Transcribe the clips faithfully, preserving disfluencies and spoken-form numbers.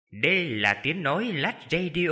Đây là tiếng nói Lách Radio.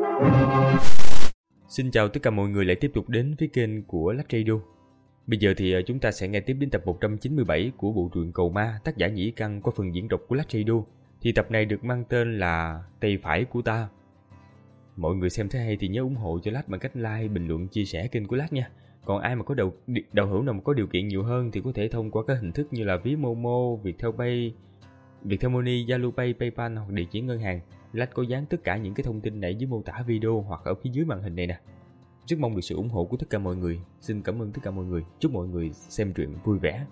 Xin chào tất cả mọi người lại tiếp tục đến với kênh của Lách Radio. Bây giờ thì chúng ta sẽ nghe tiếp đến tập một trăm chín mươi bảy của bộ truyện Cầu Ma, tác giả Nhĩ Căn qua phần diễn đọc của Lách Radio. Thì tập này được mang tên là Tay Phải Của Ta. Mọi người xem thấy hay thì nhớ ủng hộ cho Lách bằng cách like, bình luận, chia sẻ kênh của Lách nha. Còn ai mà có đầu, đầu hữu nào mà có điều kiện nhiều hơn thì có thể thông qua các hình thức như là ví Momo, Viettel Pay, Viettel Money, Zalo Pay, PayPal hoặc địa chỉ ngân hàng. Lách có dán tất cả những cái thông tin này dưới mô tả video hoặc ở phía dưới màn hình này nè. Rất mong được sự ủng hộ của tất cả mọi người. Xin cảm ơn tất cả mọi người. Chúc mọi người xem truyện vui vẻ.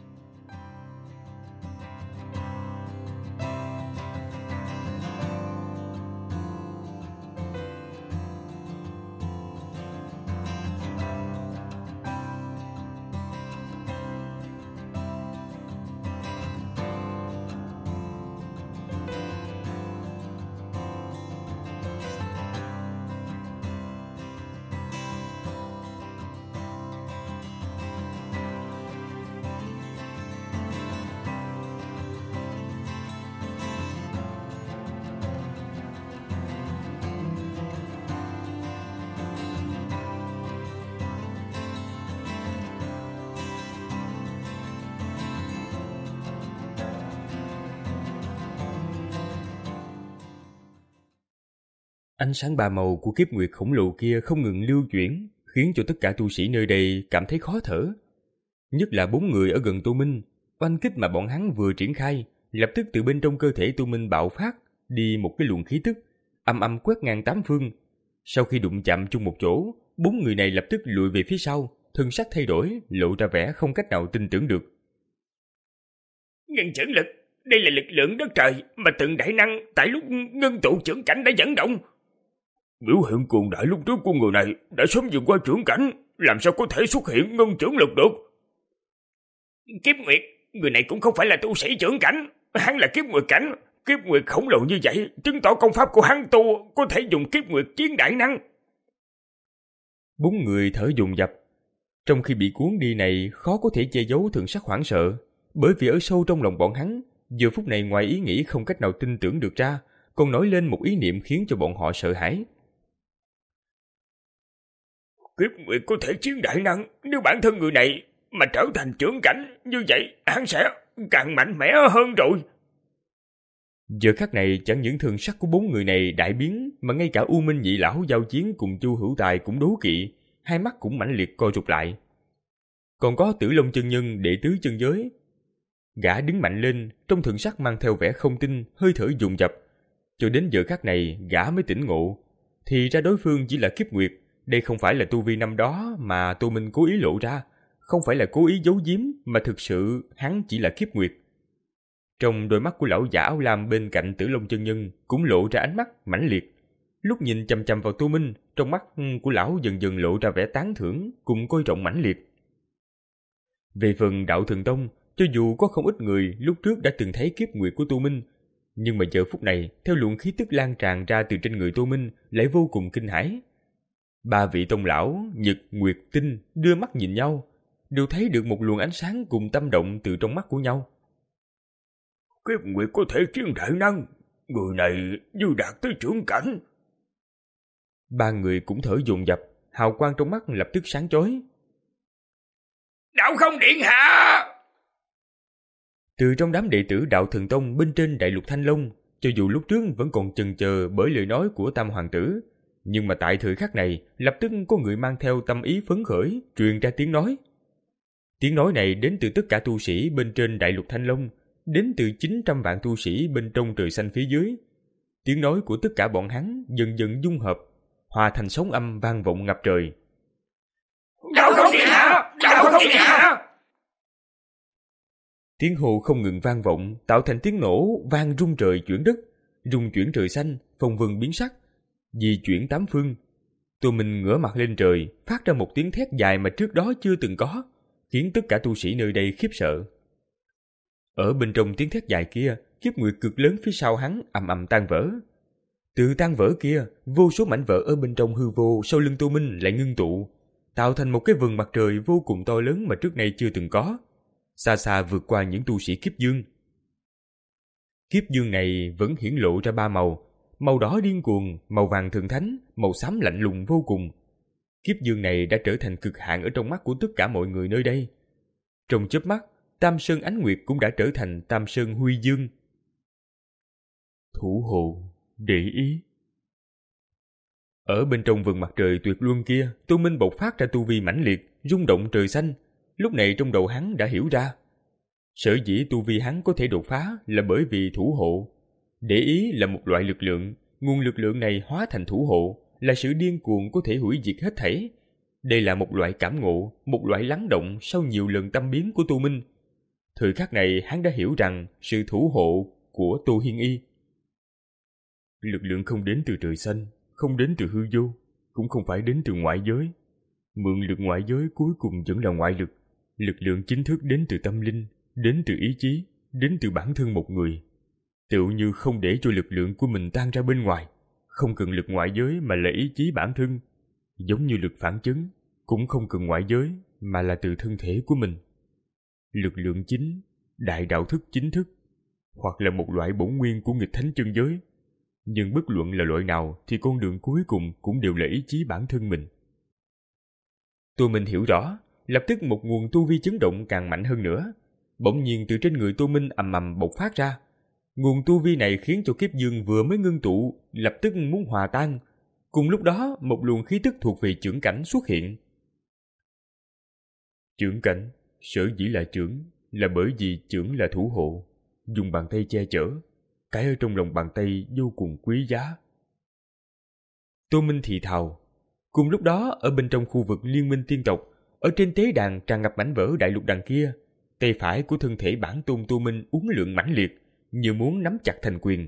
Ánh sáng ba màu của kiếp nguyệt khổng lồ kia không ngừng lưu chuyển, khiến cho tất cả tu sĩ nơi đây cảm thấy khó thở. Nhất là bốn người ở gần Tô Minh, oanh kích mà bọn hắn vừa triển khai, lập tức từ bên trong cơ thể Tô Minh bạo phát đi một cái luồng khí tức, âm âm quét ngang tám phương. Sau khi đụng chạm chung một chỗ, bốn người này lập tức lùi về phía sau, thân sắc thay đổi, lộ ra vẻ không cách nào tin tưởng được. Ngân chưởng lực, đây là lực lượng đất trời mà từng đại năng tại lúc ngưng tụ chưởng cảnh đã dẫn động. Biểu hiện cường đại lúc trước của người này đã sớm vượt qua chưởng cảnh, làm sao có thể xuất hiện ngân chưởng lực được? Kiếp Nguyệt, người này cũng không phải là tu sĩ chưởng cảnh, hắn là kiếp nguyệt cảnh. Kiếp nguyệt khổng lồ như vậy, chứng tỏ công pháp của hắn tu có thể dùng kiếp nguyệt chiến đại năng. Bốn người thở dồn dập. Trong khi bị cuốn đi này, khó có thể che giấu thần sắc hoảng sợ, bởi vì ở sâu trong lòng bọn hắn, giờ phút này ngoài ý nghĩ không cách nào tin tưởng được ra, còn nổi lên một ý niệm khiến cho bọn họ sợ hãi. Kiếp nguyệt có thể chiến đại năng, nếu bản thân người này mà trở thành chưởng cảnh, như vậy hắn sẽ càng mạnh mẽ hơn rồi. Giờ khắc này chẳng những thần sắc của bốn người này đại biến, mà ngay cả U Minh Nhị Lão giao chiến cùng Chu Hữu Tài cũng đố kỵ, hai mắt cũng mãnh liệt co rụt lại. Còn có Tử Long chân nhân đệ tứ chân giới, gã đứng mạnh lên, trong thần sắc mang theo vẻ không tin, hơi thở dồn dập. Cho đến giờ khắc này gã mới tỉnh ngộ, thì ra đối phương chỉ là kiếp nguyệt. Đây không phải là tu vi năm đó mà Tô Minh cố ý lộ ra, không phải là cố ý giấu giếm, mà thực sự hắn chỉ là kiếp nguyệt. Trong đôi mắt của lão giả áo lam bên cạnh Tử Long chân nhân cũng lộ ra ánh mắt mãnh liệt. Lúc nhìn chằm chằm vào Tô Minh, trong mắt của lão dần dần lộ ra vẻ tán thưởng cùng coi trọng mãnh liệt. Về phần Đạo Thần Tông, cho dù có không ít người lúc trước đã từng thấy kiếp nguyệt của Tô Minh, nhưng mà giờ phút này theo luồng khí tức lan tràn ra từ trên người Tô Minh lại vô cùng kinh hãi. Ba vị tông lão Nhật, Nguyệt, Tinh đưa mắt nhìn nhau, đều thấy được một luồng ánh sáng cùng tâm động từ trong mắt của nhau. Kiếp nguyệt có thể chiến đại năng, người này như đạt tới chưởng cảnh. Ba người cũng thở dồn dập, hào quang trong mắt lập tức sáng chói. Đạo không điện hạ! Từ trong đám đệ tử Đạo Thần Tông bên trên đại lục Thanh Long, cho dù lúc trước vẫn còn chần chờ bởi lời nói của Tam Hoàng tử, nhưng mà tại thời khắc này lập tức có người mang theo tâm ý phấn khởi truyền ra tiếng nói. Tiếng nói này đến từ tất cả tu sĩ bên trên đại lục Thanh Long, đến từ chín trăm vạn tu sĩ bên trong trời xanh phía dưới. Tiếng nói của tất cả bọn hắn dần dần dung hợp, hòa thành sóng âm vang vọng ngập trời. Đạo không điện hạ! Đạo không điện hạ! Tiếng hô không ngừng vang vọng, tạo thành tiếng nổ vang rung trời chuyển đất, rung chuyển trời xanh, phong vân biến sắc, di chuyển tám phương. Tô Minh ngửa mặt lên trời, phát ra một tiếng thét dài mà trước đó chưa từng có, khiến tất cả tu sĩ nơi đây khiếp sợ. Ở bên trong tiếng thét dài kia, kiếp nguyệt cực lớn phía sau hắn ầm ầm tan vỡ. Từ tan vỡ kia, vô số mảnh vỡ ở bên trong hư vô sau lưng Tô Minh lại ngưng tụ, tạo thành một cái vầng mặt trời vô cùng to lớn mà trước nay chưa từng có, xa xa vượt qua những tu sĩ kiếp dương. Kiếp dương này vẫn hiển lộ ra ba màu, màu đỏ điên cuồng, màu vàng thần thánh, màu xám lạnh lùng vô cùng. Kiếp dương này đã trở thành cực hạn ở trong mắt của tất cả mọi người nơi đây. Trong chớp mắt, Tam Sơn Ánh Nguyệt cũng đã trở thành Tam Sơn Huy Dương. Thủ hộ, để ý. Ở bên trong vầng mặt trời tuyệt luân kia, Tô Minh bộc phát ra tu vi mãnh liệt, rung động trời xanh. Lúc này trong đầu hắn đã hiểu ra. Sở dĩ tu vi hắn có thể đột phá là bởi vì thủ hộ. Để ý là một loại lực lượng, nguồn lực lượng này hóa thành thủ hộ, là sự điên cuồng có thể hủy diệt hết thảy. Đây là một loại cảm ngộ, một loại lắng động sau nhiều lần tâm biến của Tô Minh. Thời khắc này hắn đã hiểu rằng sự thủ hộ của Tô Hiên Y. Lực lượng không đến từ trời xanh, không đến từ hư vô, cũng không phải đến từ ngoại giới. Mượn lực ngoại giới cuối cùng vẫn là ngoại lực. Lực lượng chính thức đến từ tâm linh, đến từ ý chí, đến từ bản thân một người. Tựu như không để cho lực lượng của mình tan ra bên ngoài, không cần lực ngoại giới mà là ý chí bản thân. Giống như lực phản chấn, cũng không cần ngoại giới mà là từ thân thể của mình. Lực lượng chính, đại đạo thức chính thức, hoặc là một loại bổn nguyên của nghịch thánh chân giới. Nhưng bất luận là loại nào thì con đường cuối cùng cũng đều là ý chí bản thân mình. Tô Minh hiểu rõ, lập tức một nguồn tu vi chấn động càng mạnh hơn nữa. Bỗng nhiên từ trên người Tô Minh ầm ầm bộc phát ra. Nguồn tu vi này khiến cho kiếp dương vừa mới ngưng tụ, lập tức muốn hòa tan. Cùng lúc đó, một luồng khí tức thuộc về chưởng cảnh xuất hiện. Chưởng cảnh, sở dĩ là chưởng, là bởi vì chưởng là thủ hộ, dùng bàn tay che chở. Cái ở trong lòng bàn tay vô cùng quý giá. Tô Minh thì thào. Cùng lúc đó, ở bên trong khu vực Liên minh tiên tộc, ở trên tế đàn tràn ngập mảnh vỡ đại lục đằng kia, tay phải của thân thể bản tôn Tô Minh uốn lượn mãnh liệt, như muốn nắm chặt thành quyền.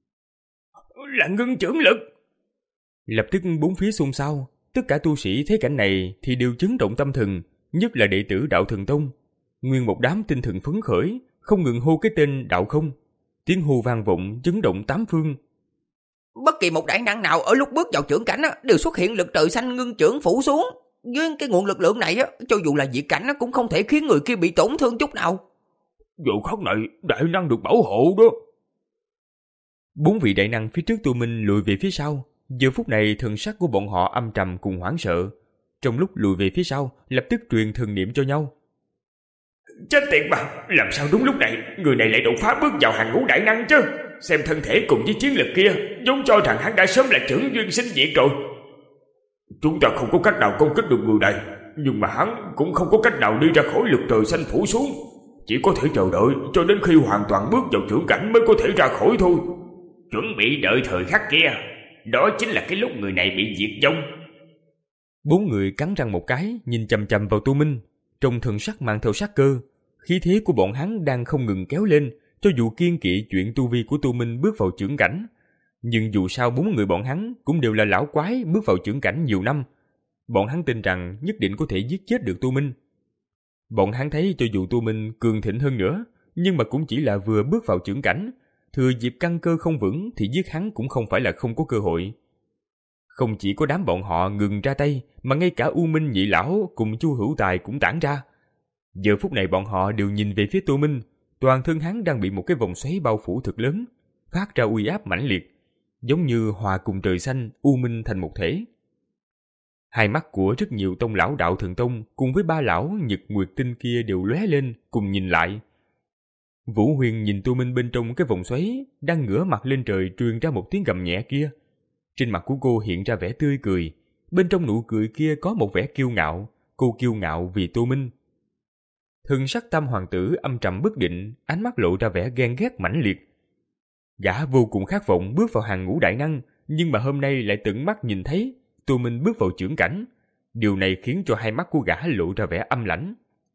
Là ngưng chưởng lực! Lập tức bốn phía xôn xao, tất cả tu sĩ thấy cảnh này thì đều chấn động tâm thần, nhất là đệ tử Đạo Thần Tông. Nguyên một đám tinh thần phấn khởi, không ngừng hô cái tên Đạo Không. Tiếng hô vang vọng chấn động tám phương. Bất kỳ một đại năng nào ở lúc bước vào chưởng cảnh á, đều xuất hiện lực trời xanh ngưng chưởng phủ xuống. Với cái nguồn lực lượng này á, cho dù là diệt cảnh á, cũng không thể khiến người kia bị tổn thương chút nào. Vụ khắc này đại năng được bảo hộ đó. Bốn vị đại năng phía trước Tô Minh lùi về phía sau. Giờ phút này thần sắc của bọn họ âm trầm cùng hoảng sợ. Trong lúc lùi về phía sau, lập tức truyền thần niệm cho nhau. Chết tiệt mà, làm sao đúng lúc này người này lại đột phá bước vào hàng ngũ đại năng chứ? Xem thân thể cùng với chiến lực kia, giống cho rằng hắn đã sớm là trưởng duyên sinh diệt rồi. Chúng ta không có cách nào công kích được người này, nhưng mà hắn cũng không có cách nào đi ra khỏi lực trời xanh phủ xuống. Chỉ có thể chờ đợi cho đến khi hoàn toàn bước vào chưởng cảnh mới có thể ra khỏi thôi. Chuẩn bị đợi thời khắc kia, đó chính là cái lúc người này bị diệt vong. Bốn người cắn răng một cái, nhìn chằm chằm vào Tô Minh, trong thần sắc mang theo sát cơ. Khí thế của bọn hắn đang không ngừng kéo lên, cho dù kiên kỵ chuyện tu vi của Tô Minh bước vào chưởng cảnh. Nhưng dù sao bốn người bọn hắn cũng đều là lão quái bước vào chưởng cảnh nhiều năm. Bọn hắn tin rằng nhất định có thể giết chết được Tô Minh. Bọn hắn thấy cho dù Tô Minh cường thịnh hơn nữa, nhưng mà cũng chỉ là vừa bước vào chưởng cảnh. Thừa dịp căn cơ không vững thì giết hắn cũng không phải là không có cơ hội. Không chỉ có đám bọn họ ngừng ra tay, mà ngay cả U Minh Nhị Lão cùng Chu Hữu Tài cũng tản ra. Giờ phút này bọn họ đều nhìn về phía Tô Minh. Toàn thân hắn đang bị một cái vòng xoáy bao phủ thật lớn, phát ra uy áp mãnh liệt, giống như hòa cùng trời xanh U Minh thành một thể. Hai mắt của rất nhiều tông lão Đạo Thần Tông cùng với ba lão Nhật Nguyệt Tinh kia đều lóe lên, cùng nhìn lại. Vũ Huyền nhìn Tô Minh bên trong cái vòng xoáy, đang ngửa mặt lên trời truyền ra một tiếng gầm nhẹ kia. Trên mặt của cô hiện ra vẻ tươi cười, bên trong nụ cười kia có một vẻ kiêu ngạo, cô kiêu ngạo vì Tô Minh. Thần sắc Tam hoàng tử âm trầm bất định, ánh mắt lộ ra vẻ ghen ghét mãnh liệt. Gã vô cùng khát vọng bước vào hàng ngũ đại năng, nhưng mà hôm nay lại tận mắt nhìn thấy Tô Minh bước vào chưởng cảnh. Điều này khiến cho hai mắt của gã lộ ra vẻ âm lãnh.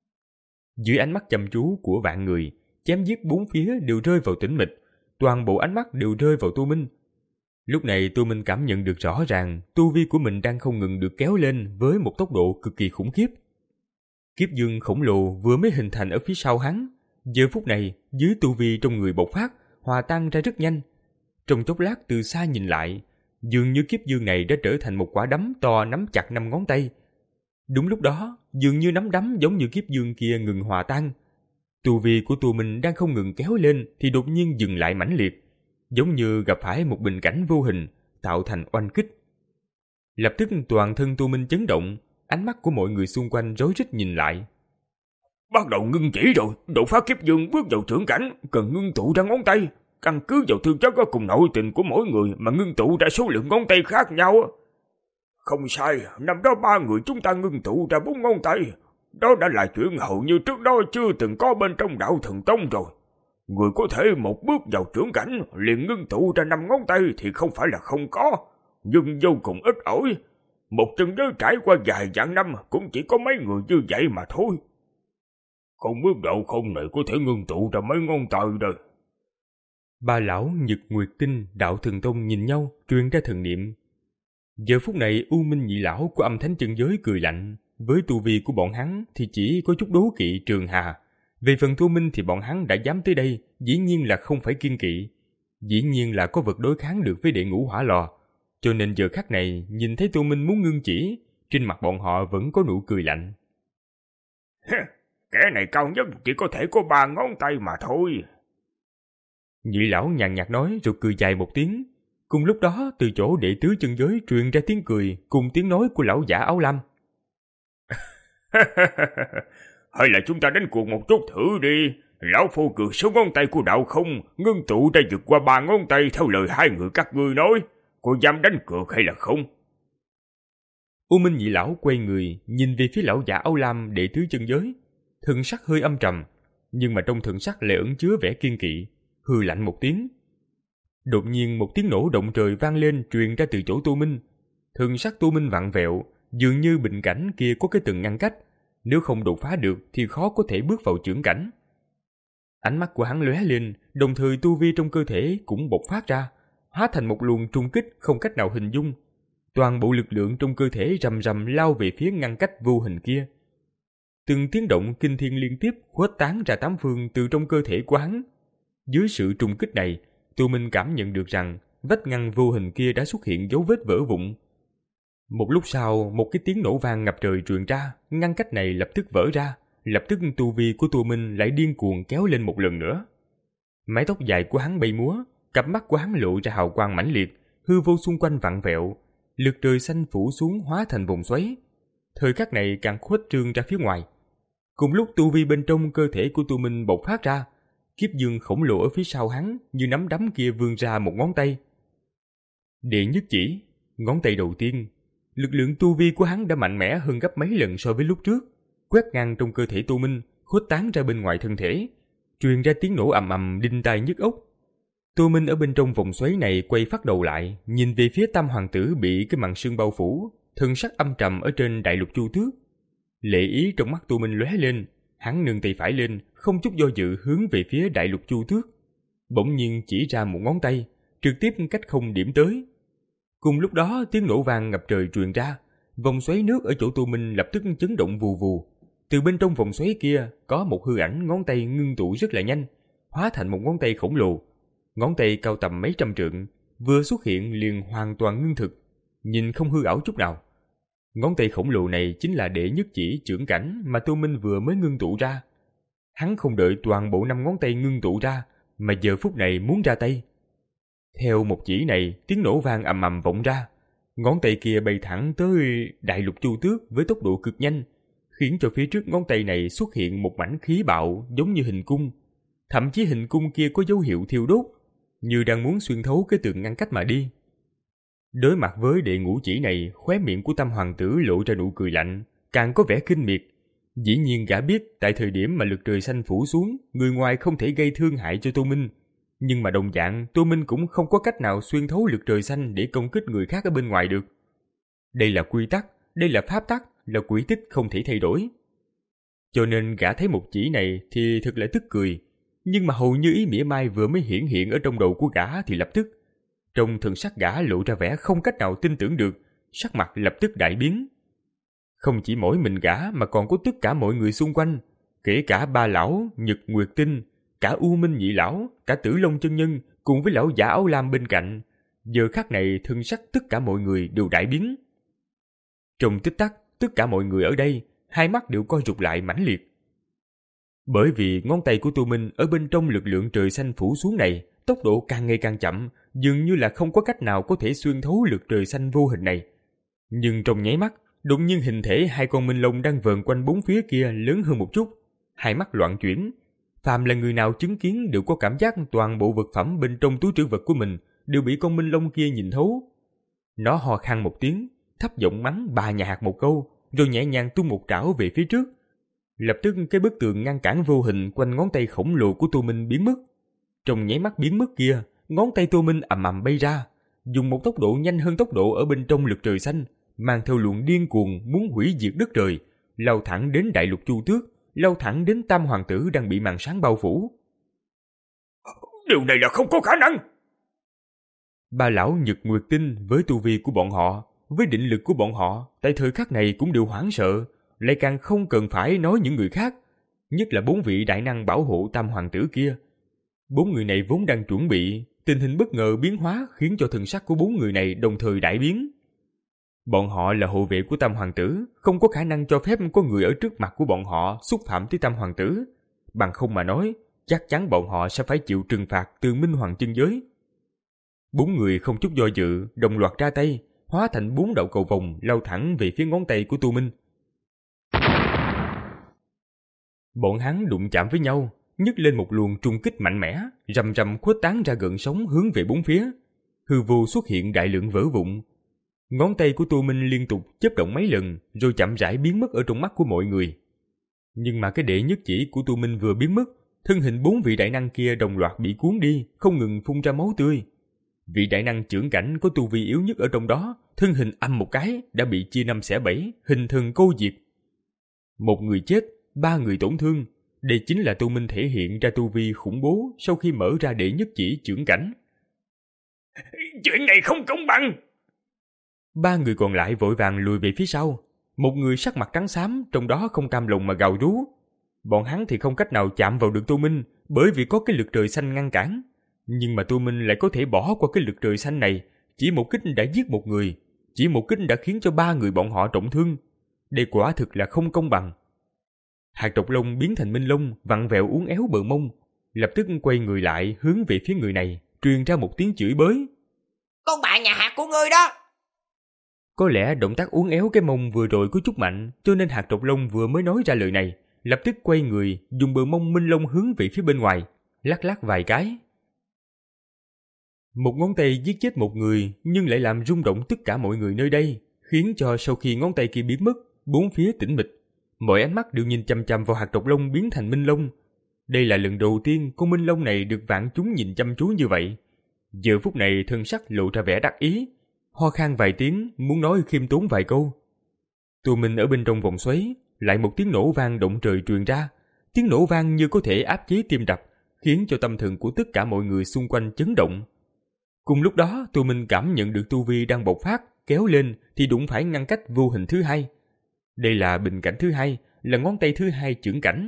Dưới ánh mắt chăm chú của vạn người, chém giết bốn phía đều rơi vào tĩnh mịch, toàn bộ ánh mắt đều rơi vào Tô Minh. Lúc này Tô Minh cảm nhận được rõ ràng tu vi của mình đang không ngừng được kéo lên với một tốc độ cực kỳ khủng khiếp. Kiếp dương khổng lồ vừa mới hình thành ở phía sau hắn, giờ phút này dưới tu vi trong người bộc phát, hòa tan ra rất nhanh. Trong chốc lát từ xa nhìn lại, dường như kiếp dương này đã trở thành một quả đấm to nắm chặt năm ngón tay. Đúng lúc đó, dường như nắm đấm giống như kiếp dương kia ngừng hòa tan. Tu vi của Tô Minh đang không ngừng kéo lên thì đột nhiên dừng lại mãnh liệt. giống như gặp phải một bình cảnh vô hình tạo thành oanh kích. Lập tức toàn thân Tô Minh chấn động, ánh mắt của mọi người xung quanh rối rít nhìn lại. Bắt đầu ngưng chỉ rồi, đột phá kiếp dương bước vào trưởng cảnh, cần ngưng tụ ra ngón tay, căn cứ vào thương chất cùng nội tình của mỗi người mà ngưng tụ ra số lượng ngón tay khác nhau. Không sai, năm đó ba người chúng ta ngưng tụ ra bốn ngón tay, đó đã là chuyện hầu như trước đó chưa từng có bên trong đạo thần tông rồi. Người có thể một bước vào trưởng cảnh liền ngưng tụ ra năm ngón tay thì không phải là không có, nhưng vô cùng ít ỏi. Một chân giới trải qua vài vạn năm cũng chỉ có mấy người như vậy mà thôi. Không biết đạo không này có thể ngưng tụ ra mấy ngón tay đây. Ba lão Nhật Nguyệt Tinh đạo thần tông nhìn nhau, truyền ra thần niệm. Giờ phút này U Minh nhị lão của Âm Thánh chân giới cười lạnh. Với tu vi của bọn hắn thì chỉ có chút đố kỵ Trường Hà. Về phần Tô Minh thì bọn hắn đã dám tới đây, dĩ nhiên là không phải kiên kỵ. Dĩ nhiên là có vật đối kháng được với đệ ngũ hỏa lò. Cho nên giờ khắc này, nhìn thấy Tô Minh muốn ngưng chỉ, trên mặt bọn họ vẫn có nụ cười lạnh. Kẻ này cao nhất chỉ có thể có ba ngón tay mà thôi. Nhị lão nhàn nhạt nói rồi cười dài một tiếng. Cùng lúc đó, từ chỗ đệ tứ chân giới truyền ra tiếng cười cùng tiếng nói của lão giả áo lam. Hay là chúng ta đánh cuộc một chút thử đi. Lão phu cược số ngón tay của đạo không ngưng tụ ra vượt qua ba ngón tay theo lời hai người các ngươi nói. Cô dám đánh cược hay là không? U Minh nhị lão quay người nhìn về phía lão giả áo lam đệ tứ chân giới. Thần sắc hơi âm trầm, nhưng mà trong thần sắc lại ẩn chứa vẻ kiên kỵ, hừ lạnh một tiếng. Đột nhiên một tiếng nổ động trời vang lên truyền ra từ chỗ Tô Minh. Thần sắc Tô Minh vặn vẹo, dường như bình cảnh kia có cái tường ngăn cách, nếu không đột phá được thì khó có thể bước vào chưởng cảnh. Ánh mắt của hắn lóe lên, đồng thời tu vi trong cơ thể cũng bộc phát ra, hóa thành một luồng trung kích không cách nào hình dung. Toàn bộ lực lượng trong cơ thể rầm rầm lao về phía ngăn cách vô hình kia. Từng tiếng động kinh thiên liên tiếp khuếch tán ra tám phương từ trong cơ thể của hắn. Dưới sự trùng kích này, Tô Minh cảm nhận được rằng vách ngăn vô hình kia đã xuất hiện dấu vết vỡ vụn. Một lúc sau, một cái tiếng nổ vang ngập trời truyền ra, ngăn cách này lập tức vỡ ra, lập tức tu vi của Tô Minh lại điên cuồng kéo lên một lần nữa. Mái tóc dài của hắn bay múa, cặp mắt của hắn lộ ra hào quang mãnh liệt, hư vô xung quanh vặn vẹo, lực trời xanh phủ xuống hóa thành vòng xoáy. Thời khắc này càng khuếch trương ra phía ngoài. Cùng lúc tu vi bên trong cơ thể của Tô Minh bộc phát ra, kiếp dương khổng lồ ở phía sau hắn như nắm đấm kia vươn ra một ngón tay. Đệ nhất chỉ, ngón tay đầu tiên, lực lượng tu vi của hắn đã mạnh mẽ hơn gấp mấy lần so với lúc trước, quét ngang trong cơ thể Tô Minh, khuếch tán ra bên ngoài thân thể, truyền ra tiếng nổ ầm ầm đinh tai nhức óc. Tô Minh ở bên trong vòng xoáy này quay phát đầu lại, nhìn về phía Tam hoàng tử bị cái màn sương bao phủ, thân sắc âm trầm ở trên đại lục Chu Tước. Lệ ý trong mắt Tô Minh lóe lên, hắn nâng tay phải lên, không chút do dự hướng về phía đại lục Chu Tước. Bỗng nhiên chỉ ra một ngón tay, trực tiếp cách không điểm tới. Cùng lúc đó tiếng nổ vang ngập trời truyền ra, vòng xoáy nước ở chỗ Tô Minh lập tức chấn động vù vù. Từ bên trong vòng xoáy kia có một hư ảnh ngón tay ngưng tụ rất là nhanh, hóa thành một ngón tay khổng lồ. Ngón tay cao tầm mấy trăm trượng, vừa xuất hiện liền hoàn toàn ngưng thực, nhìn không hư ảo chút nào. Ngón tay khổng lồ này chính là đệ nhất chỉ chưởng cảnh mà Tô Minh vừa mới ngưng tụ ra. Hắn không đợi toàn bộ năm ngón tay ngưng tụ ra, mà giờ phút này muốn ra tay. Theo một chỉ này, tiếng nổ vang ầm ầm vọng ra. Ngón tay kia bay thẳng tới đại lục Chu Tước với tốc độ cực nhanh, khiến cho phía trước ngón tay này xuất hiện một mảnh khí bạo giống như hình cung. Thậm chí hình cung kia có dấu hiệu thiêu đốt, như đang muốn xuyên thấu cái tường ngăn cách mà đi. Đối mặt với đệ ngũ chỉ này, khóe miệng của Tam hoàng tử lộ ra nụ cười lạnh, càng có vẻ kinh miệt. Dĩ nhiên gã biết tại thời điểm mà lực trời xanh phủ xuống, người ngoài không thể gây thương hại cho Tô Minh. Nhưng mà đồng dạng, Tô Minh cũng không có cách nào xuyên thấu lực trời xanh để công kích người khác ở bên ngoài được. Đây là quy tắc, đây là pháp tắc, là quỹ tích không thể thay đổi. Cho nên gã thấy một chỉ này thì thật là tức cười. Nhưng mà hầu như ý mỉa mai vừa mới hiển hiện ở trong đầu của gã thì lập tức, trong thần sắc gã lộ ra vẻ không cách nào tin tưởng được, sắc mặt lập tức đại biến. Không chỉ mỗi mình gã mà còn có tất cả mọi người xung quanh, kể cả ba lão, Nhật Nguyệt Tinh, cả U Minh nhị lão, cả Tử Long chân nhân cùng với lão giả áo lam bên cạnh. Giờ khắc này thân sắc tất cả mọi người đều đại biến. Trong tích tắc, tất cả mọi người ở đây, hai mắt đều co rụt lại mãnh liệt. Bởi vì ngón tay của Tô Minh ở bên trong lực lượng trời xanh phủ xuống này tốc độ càng ngày càng chậm, dường như là không có cách nào có thể xuyên thấu lực trời xanh vô hình này. Nhưng trong nháy mắt, đột nhiên hình thể hai con minh long đang vờn quanh bốn phía kia lớn hơn một chút, hai mắt loạn chuyển. Phàm là người nào chứng kiến đều có cảm giác toàn bộ vật phẩm bên trong túi trữ vật của mình đều bị con minh long kia nhìn thấu. Nó ho khan một tiếng, thấp giọng mắng bà nhà hạt một câu, rồi nhẹ nhàng tung một trảo về phía trước. Lập tức cái bức tường ngăn cản vô hình quanh ngón tay khổng lồ của Tô Minh biến mất. Trong nháy mắt biến mất kia, ngón tay Tô Minh ầm ầm bay ra, dùng một tốc độ nhanh hơn tốc độ ở bên trong lực trời xanh, mang theo luồng điên cuồng muốn hủy diệt đất trời, lao thẳng đến đại lục Chu Tước, lao thẳng đến Tam Hoàng tử đang bị màn sáng bao phủ. Điều này là không có khả năng. Ba lão Nhật Nguyệt Tinh với tu vi của bọn họ, với định lực của bọn họ, tại thời khắc này cũng đều hoảng sợ, lại càng không cần phải nói những người khác, nhất là bốn vị đại năng bảo hộ Tam Hoàng tử kia. Bốn người này vốn đang chuẩn bị, tình hình bất ngờ biến hóa khiến cho thần sắc của bốn người này đồng thời đại biến. Bọn họ là hộ vệ của Tam Hoàng tử, không có khả năng cho phép có người ở trước mặt của bọn họ xúc phạm tới Tam Hoàng tử. Bằng không mà nói, chắc chắn bọn họ sẽ phải chịu trừng phạt từ Minh Hoàng chân giới. Bốn người không chút do dự, đồng loạt ra tay, hóa thành bốn đạo cầu vồng lao thẳng về phía ngón tay của Tu Minh. Bọn hắn đụng chạm với nhau, nhấc lên một luồng trung kích mạnh mẽ, rầm rầm khuếch tán ra gần sóng hướng về bốn phía. Hư vô xuất hiện đại lượng vỡ vụn. Ngón tay của Tô Minh liên tục chớp động mấy lần, rồi chậm rãi biến mất ở trong mắt của mọi người. Nhưng mà cái đệ nhất chỉ của Tô Minh vừa biến mất, thân hình bốn vị đại năng kia đồng loạt bị cuốn đi, không ngừng phun ra máu tươi. Vị đại năng chưởng cảnh có tu vi yếu nhất ở trong đó, thân hình âm một cái đã bị chia năm xẻ bảy, hình thần câu diệt. Một người chết, ba người tổn thương. Đây chính là Tô Minh thể hiện ra tu vi khủng bố sau khi mở ra đệ nhất chỉ chưởng cảnh. Chuyện này không công bằng. Ba người còn lại vội vàng lùi về phía sau. Một người sắc mặt trắng xám, trong đó không cam lòng mà gào rú. Bọn hắn thì không cách nào chạm vào được Tô Minh, bởi vì có cái lực trời xanh ngăn cản. Nhưng mà Tô Minh lại có thể bỏ qua cái lực trời xanh này. Chỉ một kích đã giết một người, chỉ một kích đã khiến cho ba người bọn họ trọng thương. Đây quả thực là không công bằng. Hạt độc long biến thành minh long, vặn vẹo uốn éo bờ mông, lập tức quay người lại hướng về phía người này, truyền ra một tiếng chửi bới. Con bà nhà hạt của ngươi đó! Có lẽ động tác uốn éo cái mông vừa rồi có chút mạnh, cho nên hạt độc long vừa mới nói ra lời này, lập tức quay người, dùng bờ mông minh long hướng về phía bên ngoài, lắc lắc vài cái. Một ngón tay giết chết một người, nhưng lại làm rung động tất cả mọi người nơi đây, khiến cho sau khi ngón tay kia biến mất, bốn phía tĩnh mịch. Mọi ánh mắt đều nhìn chăm chăm vào hạt độc long biến thành minh long. Đây là lần đầu tiên con minh long này được vạn chúng nhìn chăm chú như vậy. Giờ phút này thân sắc lộ ra vẻ đắc ý, ho khan vài tiếng, muốn nói khiêm tốn vài câu. Tô Minh ở bên trong vòng xoáy, lại một tiếng nổ vang động trời truyền ra. Tiếng nổ vang như có thể áp chế tim đập, khiến cho tâm thần của tất cả mọi người xung quanh chấn động. Cùng lúc đó, Tô Minh cảm nhận được tu vi đang bộc phát, kéo lên thì đụng phải ngăn cách vô hình thứ hai. Đây là bình cảnh thứ hai, là ngón tay thứ hai chưởng cảnh.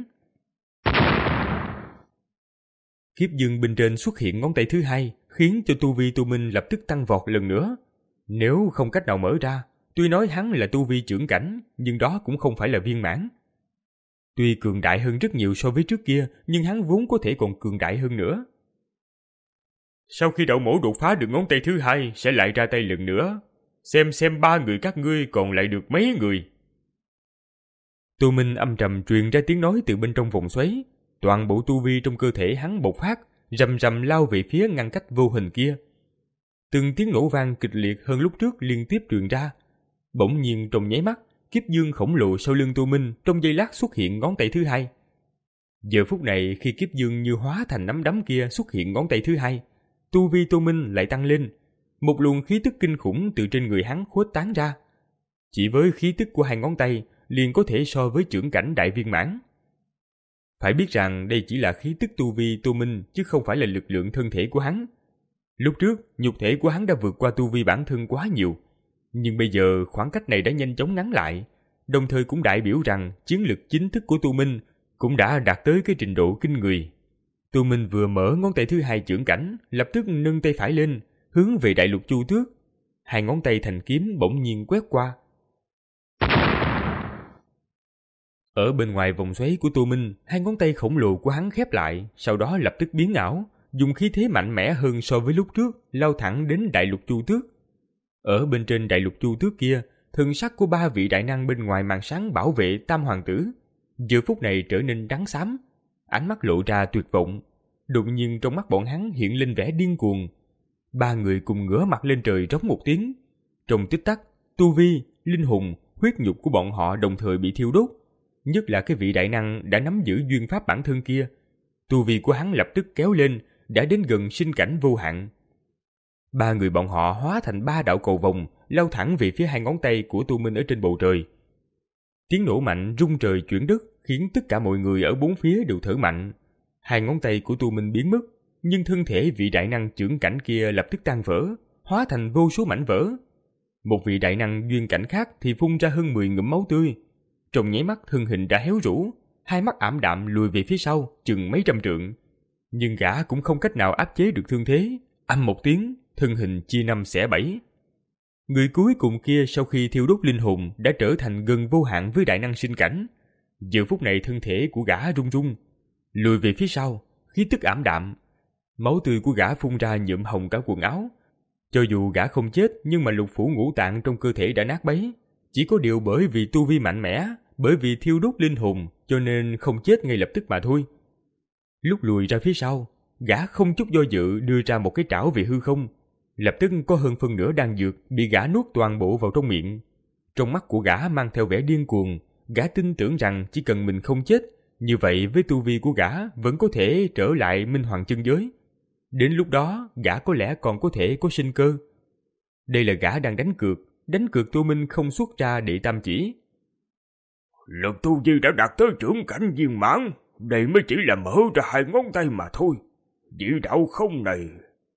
Kiếp dương bên trên xuất hiện ngón tay thứ hai, khiến cho tu vi Tô Minh lập tức tăng vọt lần nữa. Nếu không cách nào mở ra, tuy nói hắn là tu vi chưởng cảnh, nhưng đó cũng không phải là viên mãn. Tuy cường đại hơn rất nhiều so với trước kia, nhưng hắn vốn có thể còn cường đại hơn nữa. Sau khi đạo mẫu đột phá được ngón tay thứ hai, sẽ lại ra tay lần nữa. Xem xem ba người các ngươi còn lại được mấy người. Tô Minh âm trầm truyền ra tiếng nói từ bên trong vòng xoáy. Toàn bộ tu vi trong cơ thể hắn bộc phát, rầm rầm lao về phía ngăn cách vô hình kia. Từng tiếng nổ vang kịch liệt hơn lúc trước liên tiếp truyền ra. Bỗng nhiên trong nháy mắt, kiếp dương khổng lồ sau lưng Tô Minh trong giây lát xuất hiện ngón tay thứ hai. Giờ phút này khi kiếp dương như hóa thành nắm đấm kia xuất hiện ngón tay thứ hai, tu vi Tô Minh lại tăng lên. Một luồng khí tức kinh khủng từ trên người hắn khuếch tán ra. Chỉ với khí tức của hai ngón tay liền có thể so với chưởng cảnh đại viên mãn. Phải biết rằng đây chỉ là khí tức tu vi Tô Minh chứ không phải là lực lượng thân thể của hắn. Lúc trước, nhục thể của hắn đã vượt qua tu vi bản thân quá nhiều. Nhưng bây giờ khoảng cách này đã nhanh chóng ngắn lại, đồng thời cũng đại biểu rằng chiến lực chính thức của Tô Minh cũng đã đạt tới cái trình độ kinh người. Tô Minh vừa mở ngón tay thứ hai chưởng cảnh, lập tức nâng tay phải lên, hướng về đại lục Chu Tước. Hai ngón tay thành kiếm bỗng nhiên quét qua. Ở bên ngoài vòng xoáy của Tô Minh, hai ngón tay khổng lồ của hắn khép lại, sau đó lập tức biến ảo, dùng khí thế mạnh mẽ hơn so với lúc trước, lao thẳng đến đại lục Chu Tước. Ở bên trên đại lục Chu Tước kia, thân sắc của ba vị đại năng bên ngoài màn sáng bảo vệ Tam Hoàng tử giờ phút này trở nên trắng xám, ánh mắt lộ ra tuyệt vọng. Đột nhiên trong mắt bọn hắn hiện lên vẻ điên cuồng. Ba người cùng ngửa mặt lên trời rống một tiếng. Trong tích tắc, tu vi, linh hồn, huyết nhục của bọn họ đồng thời bị thiêu đốt. Nhất là cái vị đại năng đã nắm giữ duyên pháp bản thân kia, tu vi của hắn lập tức kéo lên, đã đến gần sinh cảnh vô hạn. Ba người bọn họ hóa thành ba đạo cầu vồng, lao thẳng về phía hai ngón tay của Tu Minh ở trên bầu trời. Tiếng nổ mạnh rung trời chuyển đất khiến tất cả mọi người ở bốn phía đều thở mạnh. Hai ngón tay của Tu Minh biến mất, nhưng thân thể vị đại năng chưởng cảnh kia lập tức tan vỡ, hóa thành vô số mảnh vỡ. Một vị đại năng duyên cảnh khác thì phun ra hơn mười ngụm máu tươi. Trong nháy mắt thân hình đã héo rũ, hai mắt ảm đạm lùi về phía sau chừng mấy trăm trượng. Nhưng gã cũng không cách nào áp chế được thương thế. Âm một tiếng, thân hình chia năm xẻ bảy. Người cuối cùng kia sau khi thiêu đốt linh hồn đã trở thành gần vô hạn với đại năng sinh cảnh. Giờ phút này thân thể của gã run run, lùi về phía sau, khí tức ảm đạm. Máu tươi của gã phun ra nhuộm hồng cả quần áo. Cho dù gã không chết, nhưng mà lục phủ ngũ tạng trong cơ thể đã nát bấy. Chỉ có điều bởi vì tu vi mạnh mẽ, bởi vì thiêu đốt linh hồn, cho nên không chết ngay lập tức mà thôi. Lúc lùi ra phía sau, gã không chút do dự đưa ra một cái trảo về hư không. Lập tức có hơn phân nửa đan dược bị gã nuốt toàn bộ vào trong miệng. Trong mắt của gã mang theo vẻ điên cuồng, gã tin tưởng rằng chỉ cần mình không chết, như vậy với tu vi của gã vẫn có thể trở lại Minh Hoàng chân giới. Đến lúc đó, gã có lẽ còn có thể có sinh cơ. Đây là gã đang đánh cược, đánh cược Tu Minh không xuất ra đệ tam chỉ. Lần tu vi đã đạt tới trưởng cảnh viên mãn, đây mới chỉ là mở ra hai ngón tay mà thôi. Vị đạo không này.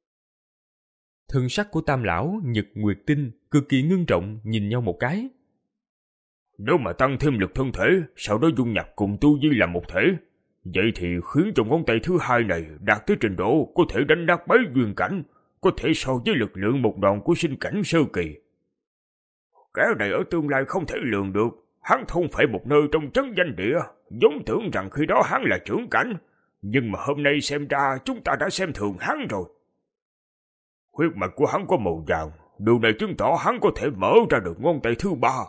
Thân sắc của Tam lão, Nhật Nguyệt Tinh cực kỳ ngưng trọng nhìn nhau một cái. Nếu mà tăng thêm lực thân thể, sau đó dung nhập cùng tu vi là một thể, vậy thì khiến cho ngón tay thứ hai này đạt tới trình độ có thể đánh nát bấy duyên cảnh, có thể so với lực lượng một đòn của sinh cảnh sơ kỳ. Cái này ở tương lai không thể lường được. Hắn không phải một nơi trong chấn danh địa, vốn tưởng rằng khi đó hắn là trưởng cảnh, nhưng mà hôm nay xem ra chúng ta đã xem thường hắn rồi. Huyết mạch của hắn có màu vàng, điều này chứng tỏ hắn có thể mở ra được ngón tay thứ ba.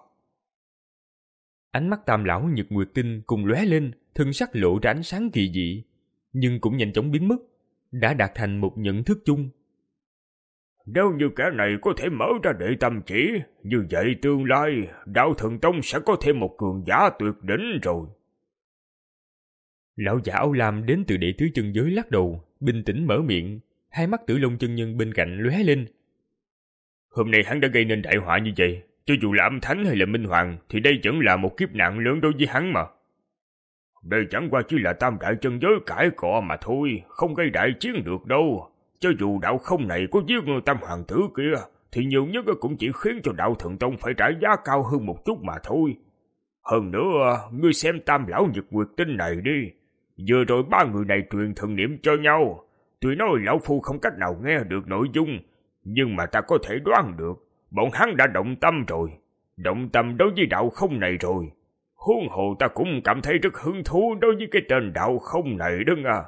Ánh mắt Tam lão Nhật Nguyệt Tinh cùng lóe lên, thân sắc lộ ra ánh sáng kỳ dị, nhưng cũng nhanh chóng biến mất, đã đạt thành một nhận thức chung. Nếu như kẻ này có thể mở ra đệ tam chỉ, như vậy tương lai Đạo Thần Tông sẽ có thêm một cường giả tuyệt đỉnh rồi. Lão giả áo lam đến từ đệ tứ chân giới lắc đầu, bình tĩnh mở miệng, hai mắt Tử Long chân nhân bên cạnh lóe lên. Hôm nay hắn đã gây nên đại họa như vậy, cho dù là âm thánh hay là minh hoàng, thì đây vẫn là một kiếp nạn lớn đối với hắn mà. Đây chẳng qua chỉ là tam đại chân giới cãi cọ mà thôi, không gây đại chiến được đâu. Cho dù đạo không này có giết tam hoàng tử kia, thì nhiều nhất cũng chỉ khiến cho Đạo Thần Tông phải trả giá cao hơn một chút mà thôi. Hơn nữa, ngươi xem Tam lão Nhật Nguyệt Tinh này đi. Vừa rồi ba người này truyền thần niệm cho nhau. Tuy nói lão phu không cách nào nghe được nội dung, nhưng mà ta có thể đoán được, bọn hắn đã động tâm rồi. Động tâm đối với đạo không này rồi. Huống hồ ta cũng cảm thấy rất hứng thú đối với cái tên đạo không này đương à.